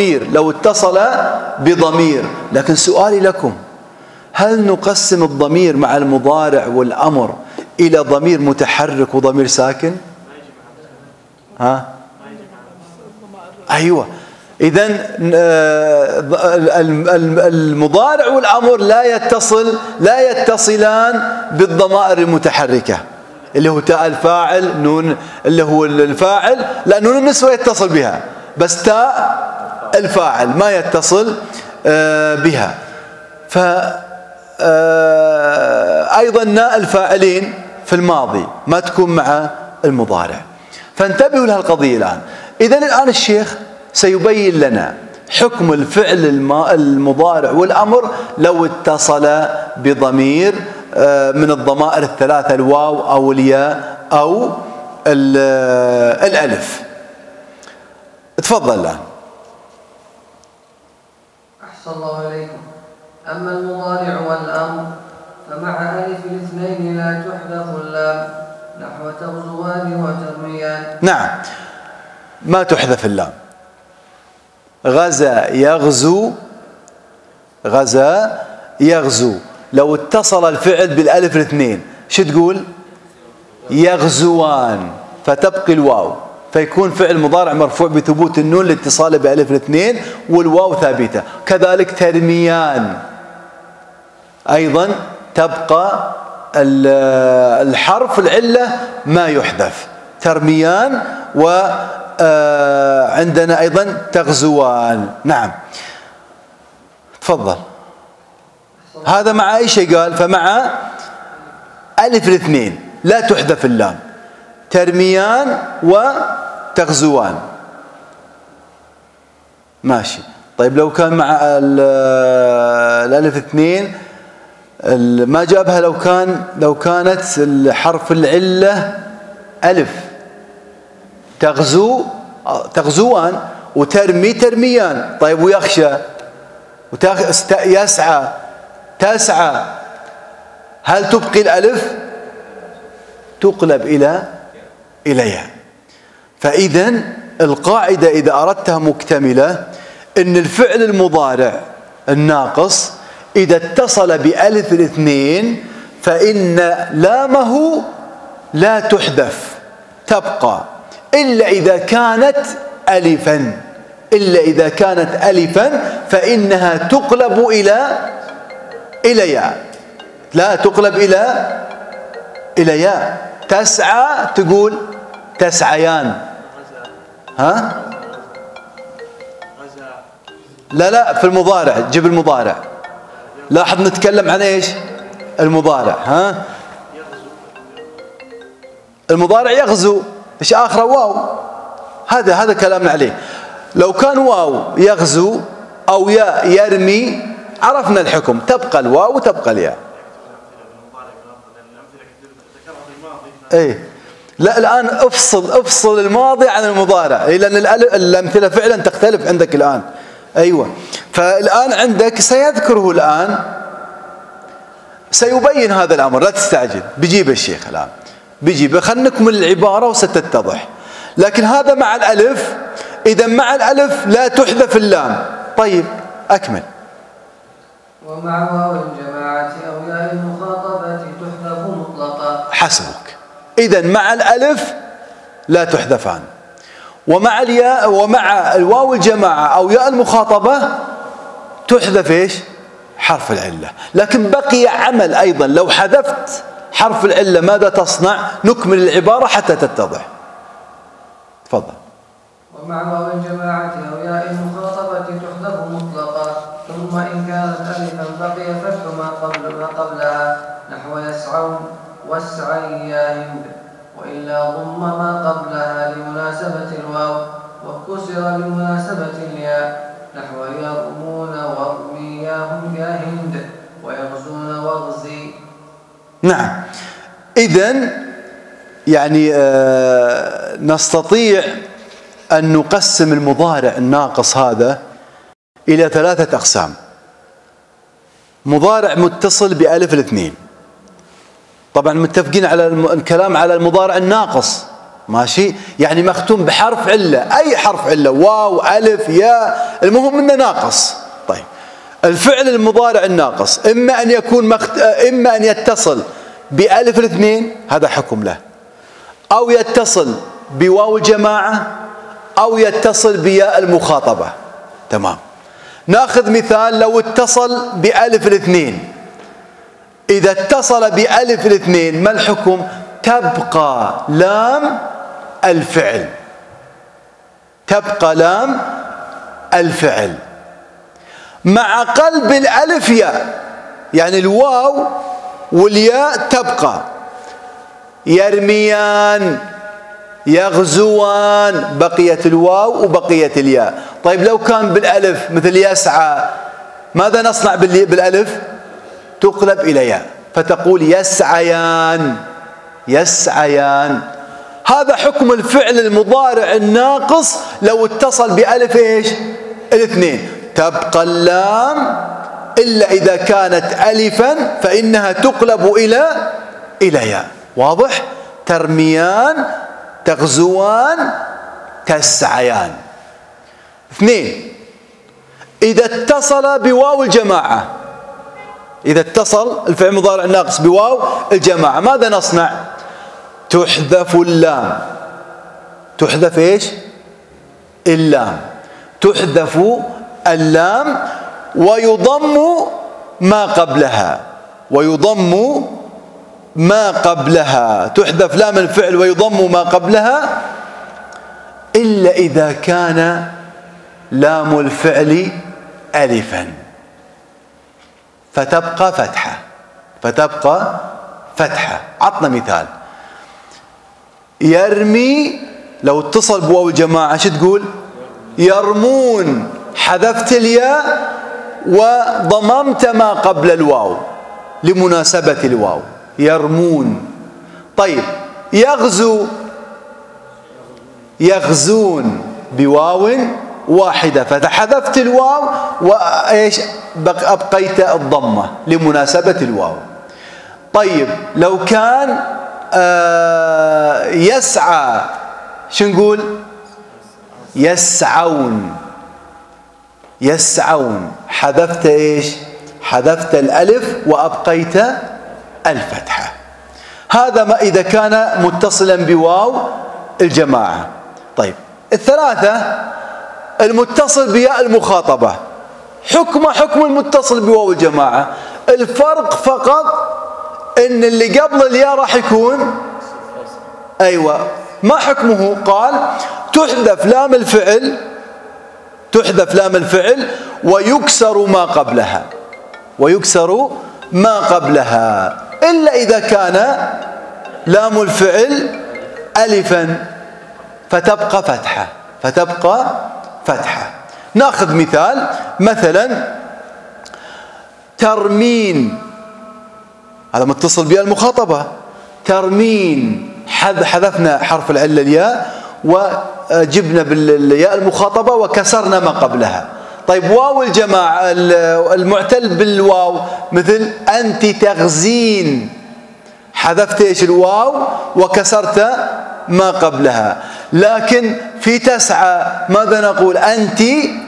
بضمير. لكن سؤالي لكم: هل نقسم الضمير مع المضارع والأمر إلى ضمير متحرك وضمير ساكن؟ أيوة. إذن المضارع والأمر لا يتصلان بالضمائر المتحركة، اللي هو تاء الفاعل، نون اللي هو الفاعل، لا، نون النسوة يتصل بها، بس تاء الفاعل ما يتصل بها. أيضا ناء الفاعلين في الماضي ما تكون مع المضارع. فانتبهوا لها القضية الآن. إذن الآن الشيخ سيبين لنا حكم الفعل المضارع والأمر لو اتصل بضمير من الضمائر الثلاثة، الواو أو الياء أو الألف. تفضل الآن. أحسن الله إليكم. أما المضارع والأمر فمع ألف الاثنين لا تحذف اللام، نحو تغزوان وترميان. نعم، ما تحذف اللام. غزا يغزو، غزا يغزو، لو اتصل الفعل بالألف الاثنين شو تقول؟ يغزوان، فتبقي الواو، فيكون فعل مضارع مرفوع بثبوت النون لاتصاله بألف الاثنين والواو ثابتة. كذلك ترميان أيضا تبقى الحرف العلة ما يحذف، ترميان، وعندنا أيضا تغزوان. نعم تفضل. هذا مع أي شيء قال؟ فمع ألف الاثنين لا تحذف اللام، ترميان وتغزوان. ماشي. طيب لو كان مع الألف اثنين ما جابها، لو كانت الحرف العلة ألف، تغزو تغزوان، وترمي ترميان. طيب ويخشى يسعى تسعى، هل تبقي الألف؟ تقلب إلى ياء. فإذا القاعدة إذا أردتها مكتملة إن الفعل المضارع الناقص إذا اتصل بألف الاثنين فإن لامه لا تحذف، تبقى إلا إذا كانت ألفا، إلا إذا كانت ألفا فإنها تقلب إلى ياء، لا تقلب إلى ياء. تسعى تقول تسعيان، ها؟ لا في المضارع، جيب المضارع. لاحظ نتكلم عن ايش؟ المضارع. ها؟ المضارع يغزو، ايش اخره؟ واو. هذا كلامنا عليه. لو كان واو يغزو او ياء يرمي عرفنا الحكم، تبقى الواو وتبقى الياء. ايه لا الان افصل الماضي عن المضارع، لان الامثله فعلا تختلف عندك الان. ايوه، فالان عندك سيذكره الان، سيبين هذا الامر، لا تستعجل، بيجيب الشيخ الان، بيجيب، خلينا نكمل العباره وستتضح. لكن هذا مع الالف، اذا مع الالف لا تحذف اللام. طيب اكمل. ومع واو الجماعة أو ياء المخاطبة تحذف مطلقا. حسبك. إذا مع الألف لا تحذفان، ومع الياء ومع الواو الجماعة أو ياء المخاطبة تحذف إيش؟ حرف العلة. لكن بقي عمل أيضا، لو حذفت حرف العلة ماذا تصنع؟ نكمل العبارة حتى تتضح. تفضل. ومع واو الجماعة أو ياء المخاطبة تحذف مطلقا، ثم إن كانت ألفا بقي فتح ما قبلها، نحو يسعون واسعي يا هند، وإلا ضم ما قبلها لمناسبة الواو، وكسر لمناسبة الياء، نحو يرمون وارمياهم يا هند، ويغزون واغزي. نعم. إذن يعني نستطيع أن نقسم المضارع الناقص هذا إلى ثلاثة أقسام. مضارع متصل بألف الاثنين، طبعا متفقين على الكلام على المضارع الناقص، ماشي؟ يعني مختوم بحرف علة، أي حرف علة، واو ألف ياء، المهم إنه ناقص. طيب الفعل المضارع الناقص إما أن يكون إما أن يتصل بألف الاثنين، هذا حكم له، أو يتصل بواو الجماعة، أو يتصل بياء المخاطبة. تمام. ناخذ مثال، لو اتصل بألف الاثنين، إذا اتصل بألف الاثنين ما الحكم؟ تبقى لام الفعل، تبقى لام الفعل مع قلب الألف ياء، يعني الواو والياء تبقى. يرميان، يغزوان، بقيت الواو وبقيت الياء. طيب لو كان بالألف مثل يسعى، ماذا نصنع بالألف؟ تقلب إلى ياء، فتقول يسعيان، يسعيان. هذا حكم الفعل المضارع الناقص لو اتصل بألف ايش؟ الاثنين. تبقى اللام إلا إذا كانت ألفا فإنها تقلب إلى ياء. واضح؟ ترميان، تغزوان، تسعيان. اثنين، إذا اتصل بواو الجماعة، إذا اتصل الفعل المضارع الناقص بواو الجماعة ماذا نصنع؟ تحذف اللام. تحذف ايش؟ اللام. تحذف اللام ويضم ما قبلها، ويضم ما قبلها. تحذف لام الفعل ويضم ما قبلها إلا إذا كان لام الفعل ألفا، فتبقى فتحة، فتبقى فتحة. عطنا مثال. يرمي لو اتصل بواو الجماعة شو تقول؟ يرمون، حذفت الياء وضممت ما قبل الواو لمناسبة الواو، يرمون. طيب يغزو، يغزون بواو واحدة، فحذفت الواو وإيش أبقيت الضمة لمناسبة الواو. طيب لو كان يسعى شو نقول؟ يسعون، يسعون، حذفت ايش؟ حذفت الألف وأبقيت الفتحة. هذا ما إذا كان متصلا بواو الجماعة. طيب الثلاثة، المتصل بياء المخاطبة حكم المتصل بواو الجماعة. الفرق فقط ان اللي قبل الياء راح يكون ايوه. ما حكمه؟ قال تحذف لام الفعل، تحذف لام الفعل ويكسر ما قبلها، ويكسر ما قبلها إلا إذا كان لام الفعل ألفا، فتبقى فتحة، فتبقى فتحة. ناخذ مثال، مثلا ترمين، هذا متصل بها المخاطبة. ترمين، حذفنا حرف العلة الياء وجبنا بالياء المخاطبة وكسرنا ما قبلها. طيب واو الجماعة المعتل بالواو مثل أنت تغزين، حذفت ايش؟ الواو وكسرت ما قبلها. لكن في تسعى ماذا نقول؟ أنت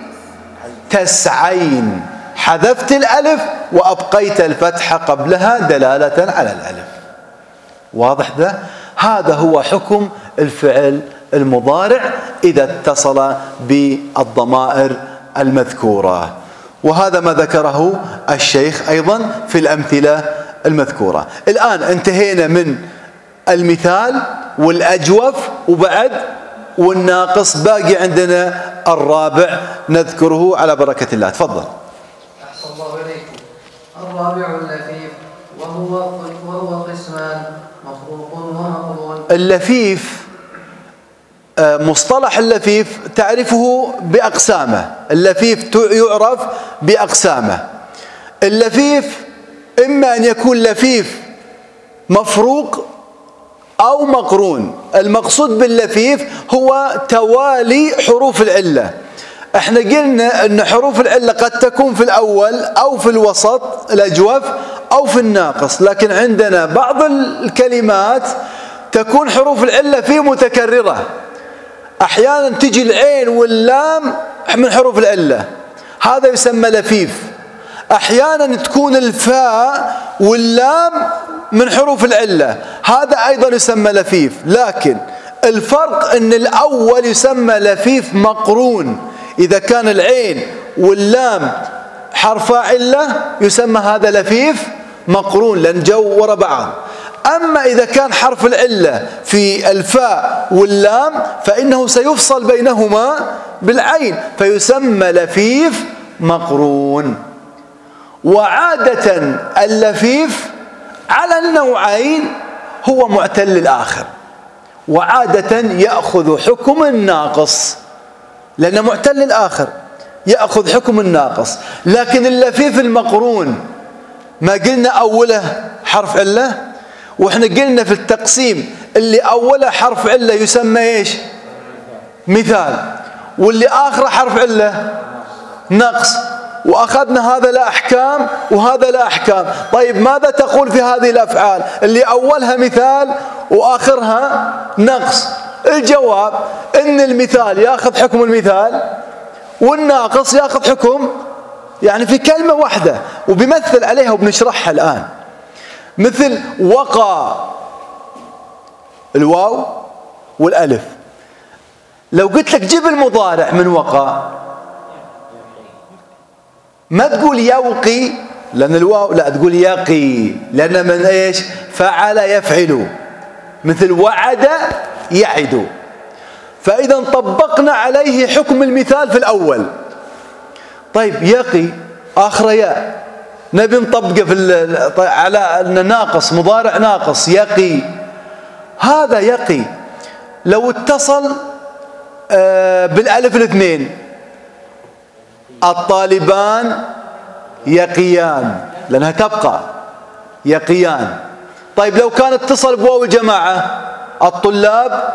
تسعين، حذفت الألف وأبقيت الفتحة قبلها دلالة على الألف. واضح ذا؟ هذا هو حكم الفعل المضارع إذا اتصل بالضمائر المذكورة، وهذا ما ذكره الشيخ أيضا في الأمثلة المذكورة. الآن انتهينا من المثال والأجوف وبعد والناقص، باقي عندنا الرابع نذكره على بركة الله. تفضل. أحسن الله إليكم. الرابع اللفيف، وهو قسمان، مخروق ومقرون. اللفيف، مصطلح اللفيف تعرفه بأقسامه. اللفيف يعرف بأقسامه. اللفيف إما أن يكون لفيف مفروق أو مقرون. المقصود باللفيف هو توالي حروف العلة. احنا قلنا أن حروف العلة قد تكون في الأول أو في الوسط الأجوف أو في الناقص، لكن عندنا بعض الكلمات تكون حروف العلة فيه متكررة. أحيانا تجي العين واللام من حروف العلة، هذا يسمى لفيف. أحيانا تكون الفاء واللام من حروف العلة، هذا أيضا يسمى لفيف. لكن الفرق أن الأول يسمى لفيف مقرون، إذا كان العين واللام حرفا علة يسمى هذا لفيف مقرون لأن جو وراء بعض. أما إذا كان حرف العلة في الفاء واللام فإنه سيفصل بينهما بالعين فيسمى لفيف مقرون. وعادة اللفيف على النوعين هو معتل الآخر، وعادة يأخذ حكم الناقص، لأنه معتل الآخر يأخذ حكم الناقص. لكن اللفيف المقرون ما قلنا أوله حرف علة، وإحنا قلنا في التقسيم اللي أوله حرف علة يسمى إيش؟ مثال، واللي آخره حرف علة نقص، وأخذنا هذا لا أحكام وهذا لا أحكام. طيب ماذا تقول في هذه الأفعال اللي أولها مثال وآخرها نقص؟ الجواب إن المثال يأخذ حكم المثال والناقص يأخذ حكم، يعني في كلمة واحدة، وبيمثل عليها وبنشرحها الآن. مثل وقى، الواو والألف. لو قلت لك جيب المضارع من وقى، ما تقول يوقي لأن الواو، لا تقول يقي، لأن من إيش؟ فعل يفعل. مثل وعد يعد. فإذا طبقنا عليه حكم المثال في الأول. طيب يقي آخر ياء، نبي نطبقه في على ناقص، مضارع ناقص يقي. هذا يقي لو اتصل بالألف الاثنين، الطالبان يقيان، لأنها تبقى يقيان. طيب لو كان اتصل بواو الجماعة، الطلاب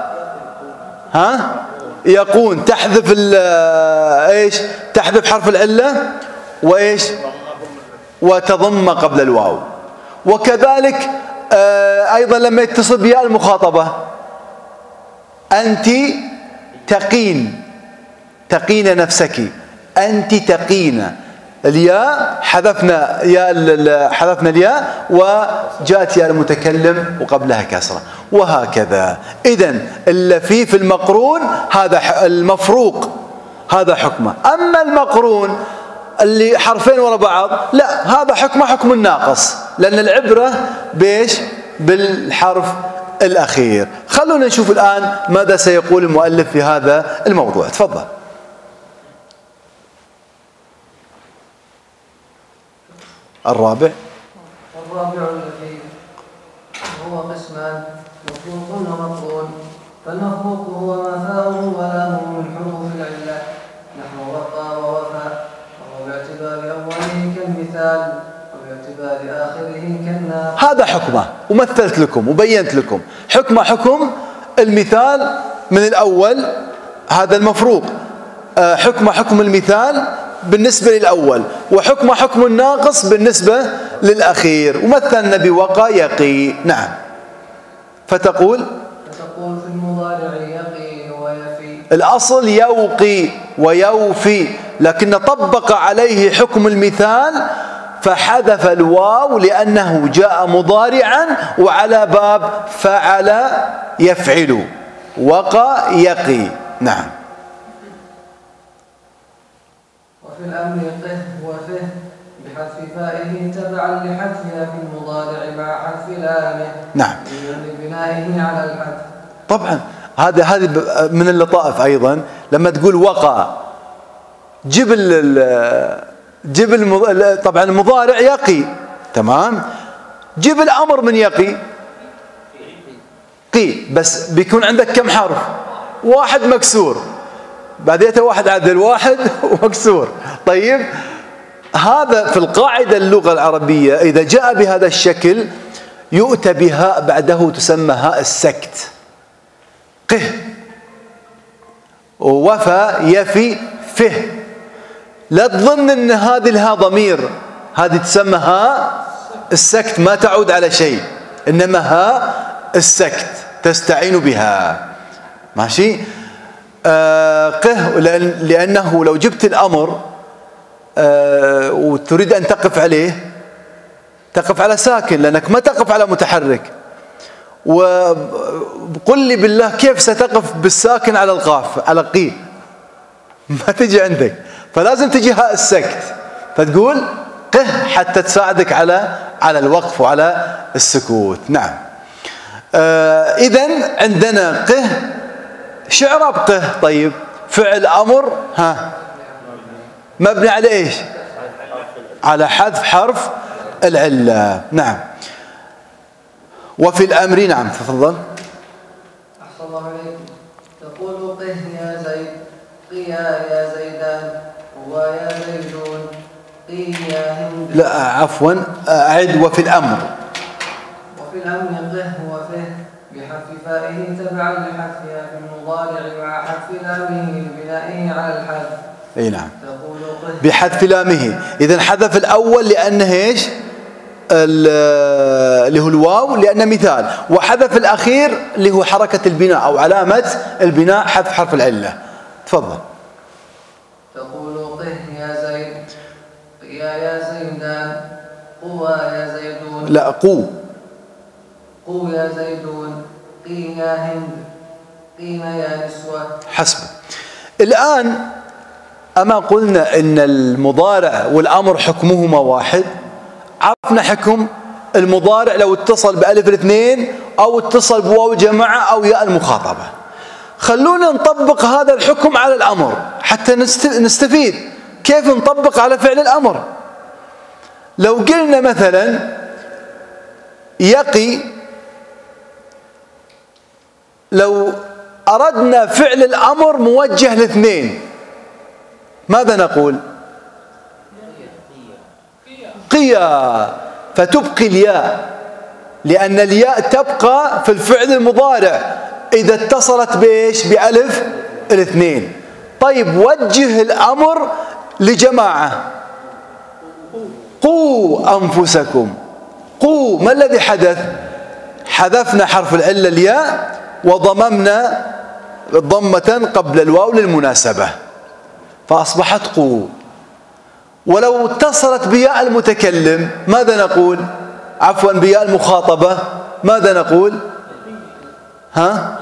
يقون، تحذف ايش؟ تحذف حرف العلة وايش؟ وتضم قبل الواو. وكذلك ايضا لما يتصل بياء المخاطبة، أنت تقين، تقين نفسك، أنت تقين. الياء حذفنا حذفنا الياء وجاءت ياء المتكلم وقبلها كسرة، وهكذا. إذن اللفيف المقرون هذا المفروق، هذا حكمه. أما المقرون اللي حرفين وراء بعض، لا، هذا حكمه حكم الناقص، لأن العبرة بإيش؟ بالحرف الأخير. خلونا نشوف الآن ماذا سيقول المؤلف في هذا الموضوع. تفضل. الرابع الذي هو قسمان، مفروق ومقرون. فالمفروق هو ما فاؤه ولامه من حروف العلة، نحو وقى ووفى، وهو باعتبار أوله كالمثال وباعتبار آخره كالنار. هذا حكمه، ومثلت لكم وبينت لكم حكمه حكم المثال من الأول، هذا المفروق حكمه حكم المثال بالنسبة للأول، وحكم حكم الناقص بالنسبة للأخير. ومثلنا بوقى يقي. نعم. فتقول في المضارع يقي ويفي، الأصل يوقي ويوفي، لكن طبق عليه حكم المثال فحذف الواو لأنه جاء مضارعا وعلى باب فعل يفعل. وقى يقي. نعم. وفي الأمر قه وفه بحذف فائه تبعا لحذفها في المضارع مع حذف لامه. نعم. لبنائه على الحذف. طبعا هذه من اللطائف أيضا. لما تقول وقى، طبعا المضارع يقي، تمام. جيب الأمر من يقي، قي، بس بيكون عندك كم حرف؟ واحد مكسور، بعديته واحد عدل، واحد ومكسور. طيب هذا في القاعدة اللغة العربية إذا جاء بهذا الشكل يؤتى بهاء بعده تسمى هاء السكت. قه، ووفى يفي فه. لا تظن ان هذه الهاء ضمير، هذه تسمى هاء السكت، ما تعود على شيء، انما هاء السكت تستعين بها. ماشي. قه، لأنه لو جبت الأمر وتريد أن تقف عليه تقف على ساكن، لأنك ما تقف على متحرك. وقل لي بالله كيف ستقف بالساكن على القاف، على قي؟ ما تجي عندك، فلازم تجي هاء السكت، فتقول قه حتى تساعدك على الوقف وعلى السكوت. نعم. إذن عندنا قه، شعراب قه. طيب فعل أمر مبني على إيش؟ على حذف حرف العلة. نعم. وفي الأمر نعم تفضل. أحسن الله عليكم. تقول قه يا زيد، قيا يا زيدان، قوا يا زيدون، قي يا هند. لا عفوا أعد. وفي الأمر. وفي الأمر قه وفه بحذف فائه تبعا لحذفها في المضارع مع حذف لامه لبنائه على الحذف. اي نعم. تقول قه بحذف لامه. إذا حذف الأول لأنه ايش؟ اللي هو الواو لأنه مثال، وحذف الأخير اللي هو حركة البناء أو علامة البناء حذف حرف العلة. تفضل. تقول قه يا زيد، قيا يا زيدان، قوا يا زيدون. لا قو. قو يا زيدون، قي يا هند، قين يا نسوة. حسب. الآن أما قلنا إن المضارع والأمر حكمهما واحد؟ عرفنا حكم المضارع لو اتصل بألف الاثنين أو اتصل بواو الجماعة أو ياء المخاطبة. خلونا نطبق هذا الحكم على الأمر حتى نستفيد كيف نطبق على فعل الأمر. لو قلنا مثلا يقي، لو أردنا فعل الأمر موجه لاثنين ماذا نقول؟ قيا، فتبقي الياء لأن الياء تبقى في الفعل المضارع إذا اتصلت بإيش؟ بألف الاثنين. طيب وجه الأمر لجماعة، قوا أنفسكم. قوا، ما الذي حدث؟ حذفنا حرف العلة الياء وضممنا ضمة قبل الواو للمناسبة فأصبحت قوا. ولو اتصلت بياء المتكلم ماذا نقول؟ عفوا بياء المخاطبة ماذا نقول؟ ها؟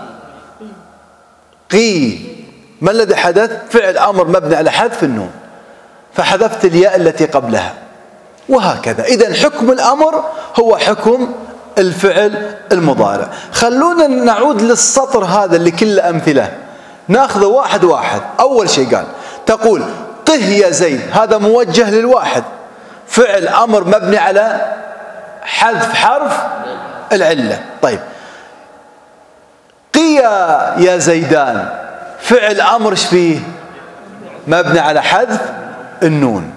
قي. ما الذي حدث؟ فعل أمر مبني على حذف النون فحذفت الياء التي قبلها، وهكذا. إذن حكم الأمر هو حكم الفعل المضارع. خلونا نعود للسطر هذا اللي كله أمثلة ناخذه واحد واحد. أول شيء قال تقول قه يا زيد، هذا موجه للواحد، فعل أمر مبني على حذف حرف العلة. طيب قيا يا زيدان، فعل أمر ايش فيه؟ مبني على حذف النون.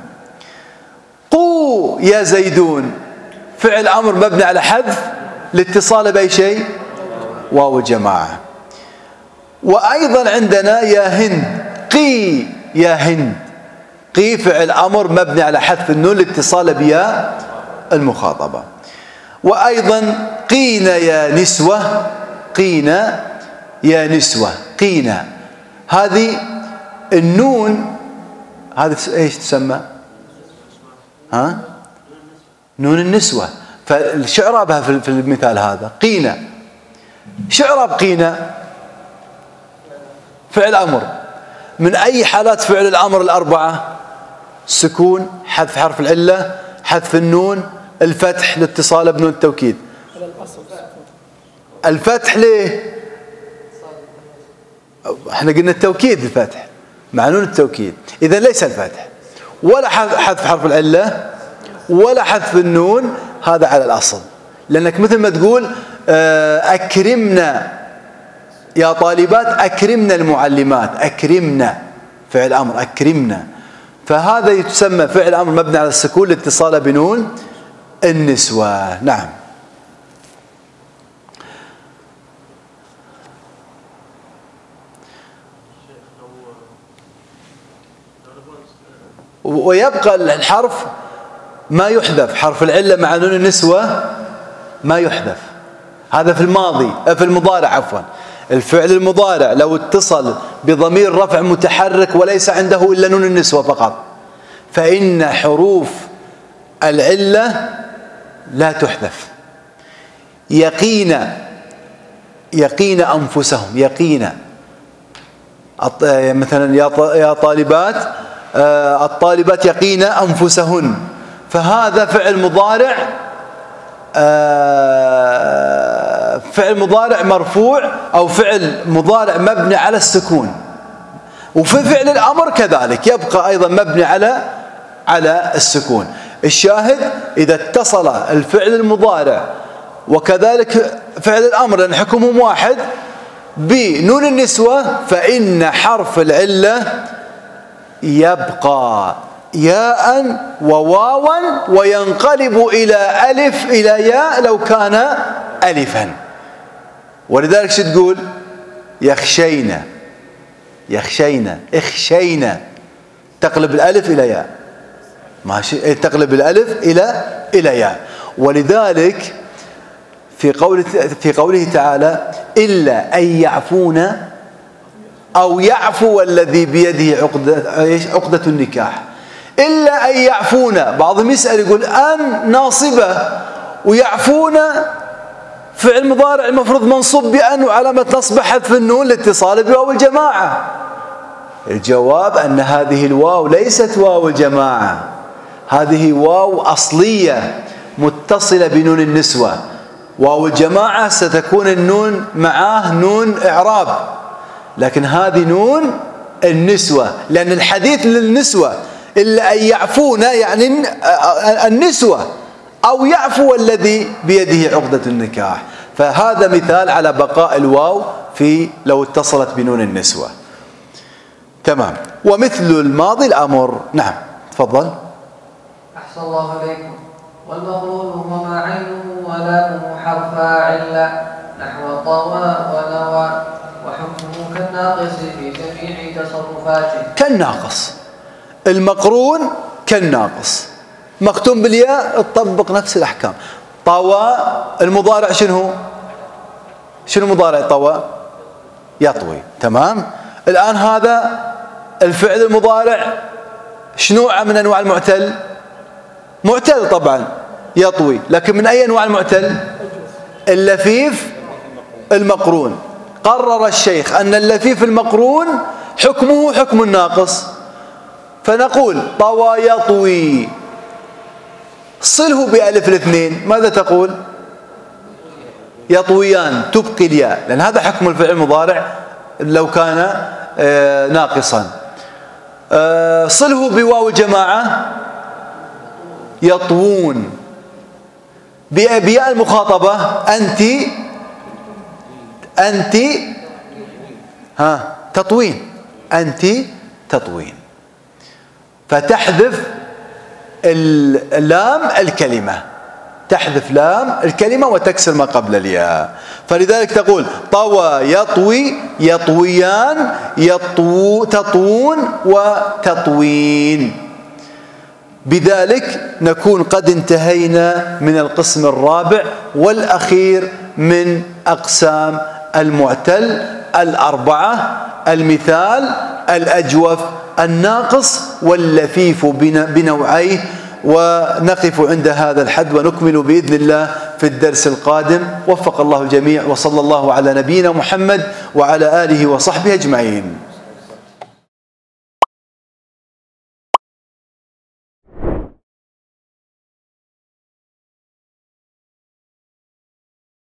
قو يا زيدون، فعل أمر مبني على حذف الاتصال بأي شيء؟ واو الجماعة. وأيضا عندنا يا هند، قي يا هند، قي فعل أمر مبني على حذف النون الاتصال بياء المخاطبة. وأيضا قين يا نسوة، قين يا نسوة، قين، هذه النون هذه ايش تسمى؟ ها؟ نون النسوة. فالشعرابها في المثال هذا قينا. شعراب قينا فعل أمر، من أي حالات فعل الأمر الأربعة؟ السكون، حذف حرف العلة، حذف النون، الفتح لاتصال بنون التوكيد. الفتح ليه؟ احنا قلنا التوكيد، الفتح مع نون التوكيد. إذا ليس الفتح ولا حذف حرف العلة ولا حذف النون، هذا على الأصل. لأنك مثل ما تقول أكرمنا يا طالبات، أكرمنا المعلمات، أكرمنا فعل أمر أكرمنا، فهذا يتسمى فعل أمر مبني على السكون لاتصال بنون النسوة. نعم. ويبقى الحرف ما يحذف، حرف العلة مع نون النسوة ما يحذف. هذا في الماضي، في المضارع عفوا. الفعل المضارع لو اتصل بضمير رفع متحرك وليس عنده إلا نون النسوة فقط فإن حروف العلة لا تحذف. يقين، يقين أنفسهم، يقين. مثلا يا طالبات، الطالبات يقين أنفسهن، فهذا فعل مضارع، فعل مضارع مرفوع أو فعل مضارع مبني على السكون. وفي فعل الأمر كذلك يبقى أيضا مبني على السكون. الشاهد إذا اتصل الفعل المضارع وكذلك فعل الأمر لأن حكمهم واحد بنون النسوة، فإن حرف العلة يبقى ياء وواوا وينقلب إلى ألف إلى ياء لو كان ألفا. ولذلك شو تقول؟ يخشينا، يخشينا، اخشينا، تقلب الألف إلى ياء، ماشي، تقلب الألف إلى ياء. ولذلك في قوله تعالى إلا أن يعفون أو يعفو الذي بيده عقدة النكاح، إلا أن يعفون. بعضهم يسأل يقول أن ناصبة ويعفون فعل مضارع المفروض منصوب بأن وعلامة نصب حذف النون لاتصال بواو الجماعة. الجواب أن هذه الواو ليست واو الجماعة، هذه واو أصلية متصلة بنون النسوة. واو الجماعة ستكون النون معاه نون إعراب، لكن هذه نون النسوة، لأن الحديث للنسوة. إلا أن يعفون يعني النسوة، أو يعفو الذي بيده عقدة النكاح. فهذا مثال على بقاء الواو في لو اتصلت بنون النسوة. تمام. ومثل الماضي الأمر. نعم تفضل. أحسن الله إليكم. والمقرون هو ما عينه ولامه حرفا علة نحو طوى ونوى، وحكمه كالناقص في جميع تصرفاته. كالناقص، المقرون كالناقص، مختوم بالياء تطبق نفس الأحكام. طوى المضارع شنو مضارع طوى؟ يطوي. تمام. الآن هذا الفعل المضارع شنو من أنواع المعتل؟ معتل طبعا يطوي، لكن من أي أنواع المعتل؟ اللفيف المقرون. قرر الشيخ أن اللفيف المقرون حكمه حكم الناقص، فنقول طوى يطوي، صله بألف الاثنين، ماذا تقول؟ يطويان، تبقي الياء، لأن هذا حكم الفعل المضارع لو كان ناقصا. صله بواو الجماعة يطوون، بياء المخاطبة أنت تطوين، أنت تطوين، فتحذف اللام الكلمة، تحذف لام الكلمة وتكسر ما قبل الياء. فلذلك تقول طوى يطوي، يطويان، تطوون وتطوين. بذلك نكون قد انتهينا من القسم الرابع والأخير من أقسام المعتل الأربعة: المثال، الأجوف، الناقص، واللفيف بنوعيه. ونقف عند هذا الحد ونكمل بإذن الله في الدرس القادم. وفق الله الجميع، وصلى الله على نبينا محمد وعلى آله وصحبه أجمعين.